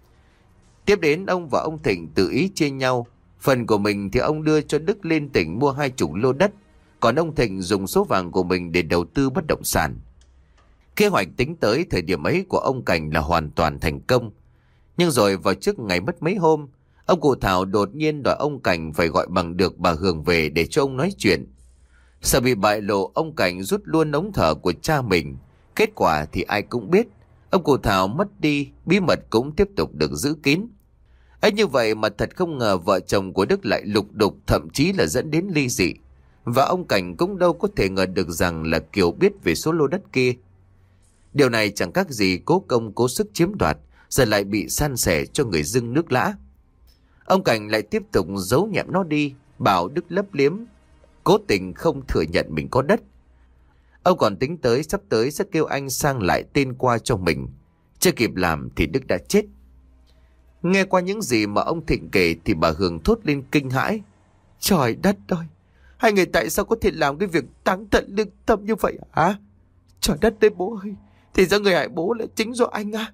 Tiếp đến ông và ông Thịnh tự ý chia nhau. Phần của mình thì ông đưa cho Đức lên tỉnh mua hai chục lô đất. Còn ông Thịnh dùng số vàng của mình để đầu tư bất động sản. Kế hoạch tính tới thời điểm ấy của ông Cảnh là hoàn toàn thành công. Nhưng rồi vào trước ngày mất mấy hôm, ông cụ Thảo đột nhiên đòi ông Cảnh phải gọi bằng được bà Hường về để cho ông nói chuyện. Sợ bị bại lộ, ông Cảnh rút luôn ống thở của cha mình. Kết quả thì ai cũng biết, ông cụ Thảo mất đi, bí mật cũng tiếp tục được giữ kín. Ấy như vậy mà thật không ngờ vợ chồng của Đức lại lục đục, thậm chí là dẫn đến ly dị. Và ông Cảnh cũng đâu có thể ngờ được rằng là Kiều biết về số lô đất kia. Điều này chẳng khác gì cố công cố sức chiếm đoạt, giờ lại bị san sẻ cho người dưng nước lã. Ông Cảnh lại tiếp tục giấu nhẹm nó đi, bảo Đức lấp liếm, cố tình không thừa nhận mình có đất. Ông còn tính tới sắp tới sẽ kêu anh sang lại tên qua cho mình. Chưa kịp làm thì Đức đã chết. Nghe qua những gì mà ông Thịnh kể thì bà Hường thốt lên kinh hãi. Trời đất ơi! Hai người tại sao có thể làm cái việc táng tận lương tâm như vậy hả? Trời đất ơi bố ơi! Thì ra người hại bố là chính do anh à?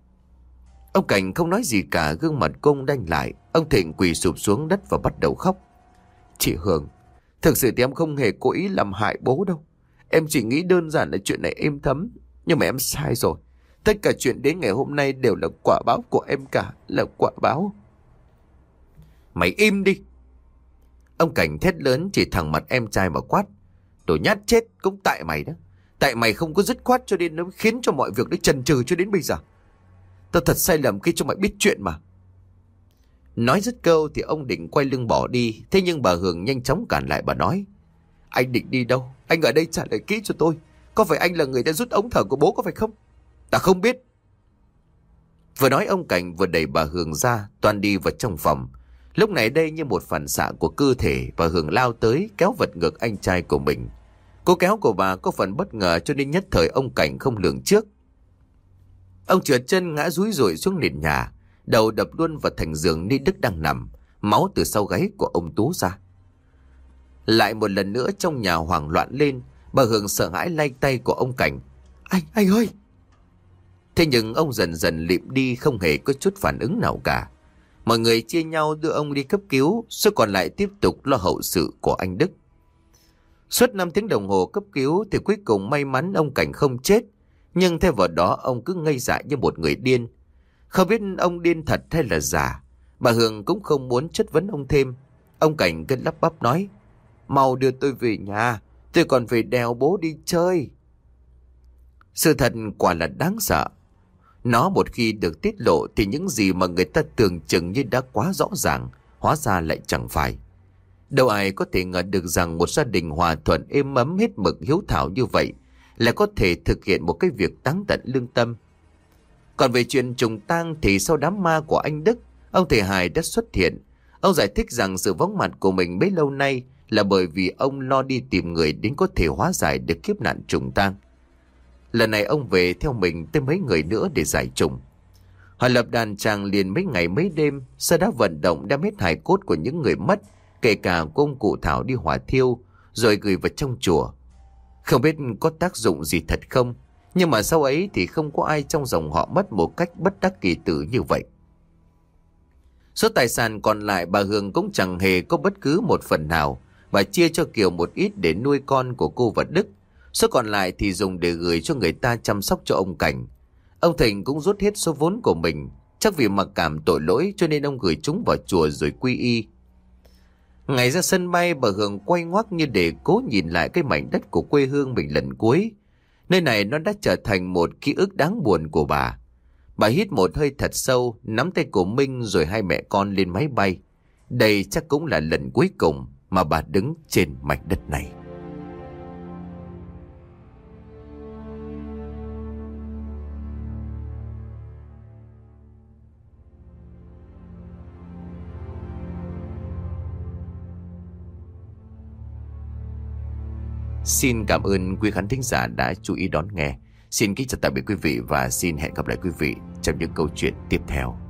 Ông Cảnh không nói gì cả, gương mặt công đanh lại. Ông Thịnh quỳ sụp xuống đất và bắt đầu khóc. Chị Hường, thực sự thì em không hề cố ý làm hại bố đâu. Em chỉ nghĩ đơn giản là chuyện này êm thấm. Nhưng mà em sai rồi. Tất cả chuyện đến ngày hôm nay đều là quả báo của em cả. Là quả báo. Mày im đi! Ông Cảnh thét lớn chỉ thẳng mặt em trai mà quát. Đồ nhát chết cũng tại mày đó. Tại mày không có dứt khoát cho nên nó khiến cho mọi việc nó chần chừ cho đến bây giờ. Tao thật sai lầm khi cho mày biết chuyện mà. Nói dứt câu thì ông định quay lưng bỏ đi. Thế nhưng bà Hường nhanh chóng cản lại, bà nói. Anh định đi đâu? Anh ở đây trả lời kỹ cho tôi. Có phải anh là người đã rút ống thở của bố có phải không? Ta không biết. Vừa nói ông Cảnh vừa đẩy bà Hường ra, toan đi vào trong phòng. Lúc này đây như một phản xạ của cơ thể, bà Hường lao tới kéo vật ngược anh trai của mình. Cô kéo của bà có phần bất ngờ cho nên nhất thời ông Cảnh không lường trước. Ông trượt chân ngã rúi rủi xuống nền nhà, đầu đập luôn vào thành giường nơi Đức đang nằm, máu từ sau gáy của ông Tú ra. Lại một lần nữa trong nhà hoảng loạn lên, bà Hường sợ hãi lay tay của ông Cảnh. Anh, anh ơi! Thế nhưng ông dần dần lịm đi, không hề có chút phản ứng nào cả. Mọi người chia nhau đưa ông đi cấp cứu, số còn lại tiếp tục lo hậu sự của anh Đức. Suốt năm tiếng đồng hồ cấp cứu thì cuối cùng may mắn ông Cảnh không chết. Nhưng thay vào đó ông cứ ngây dại như một người điên. Không biết ông điên thật hay là giả. Bà Hường cũng không muốn chất vấn ông thêm. Ông Cảnh cứ lắp bắp nói. Mau đưa tôi về nhà, tôi còn phải đèo bố đi chơi. Sự thật quả là đáng sợ. Nó một khi được tiết lộ thì những gì mà người ta tưởng chừng như đã quá rõ ràng, hóa ra lại chẳng phải. Đâu ai có thể ngờ được rằng một gia đình hòa thuận êm ấm hết mực hiếu thảo như vậy là có thể thực hiện một cái việc táng tận lương tâm. Còn về chuyện trùng tang thì sau đám ma của anh Đức, ông thầy Hải đã xuất hiện. Ông giải thích rằng sự vắng mặt của mình bấy lâu nay là bởi vì ông lo đi tìm người đến có thể hóa giải được kiếp nạn trùng tang. Lần này ông về theo mình tới mấy người nữa để giải trùng. Họ lập đàn tràng liền mấy ngày mấy đêm, sau đó vận động đem hết hài cốt của những người mất, kể cả của ông cụ Thảo đi hỏa thiêu, rồi gửi vào trong chùa. Không biết có tác dụng gì thật không, nhưng mà sau ấy thì không có ai trong dòng họ mất một cách bất đắc kỳ tử như vậy. Số tài sản còn lại bà Hương cũng chẳng hề có bất cứ một phần nào. Bà chia cho Kiều một ít để nuôi con của cô và Đức. Số còn lại thì dùng để gửi cho người ta chăm sóc cho ông Cảnh. Ông Thịnh cũng rút hết số vốn của mình. Chắc vì mặc cảm tội lỗi cho nên ông gửi chúng vào chùa rồi quy y. Ngày ra sân bay, bà Hương quay ngoắt như để cố nhìn lại cái mảnh đất của quê hương mình lần cuối. Nơi này nó đã trở thành một ký ức đáng buồn của bà. Bà hít một hơi thật sâu, nắm tay của Minh rồi hai mẹ con lên máy bay. Đây chắc cũng là lần cuối cùng mà bà đứng trên mảnh đất này. Xin cảm ơn quý khán thính giả đã chú ý đón nghe. Xin kính chào tạm biệt quý vị và xin hẹn gặp lại quý vị trong những câu chuyện tiếp theo.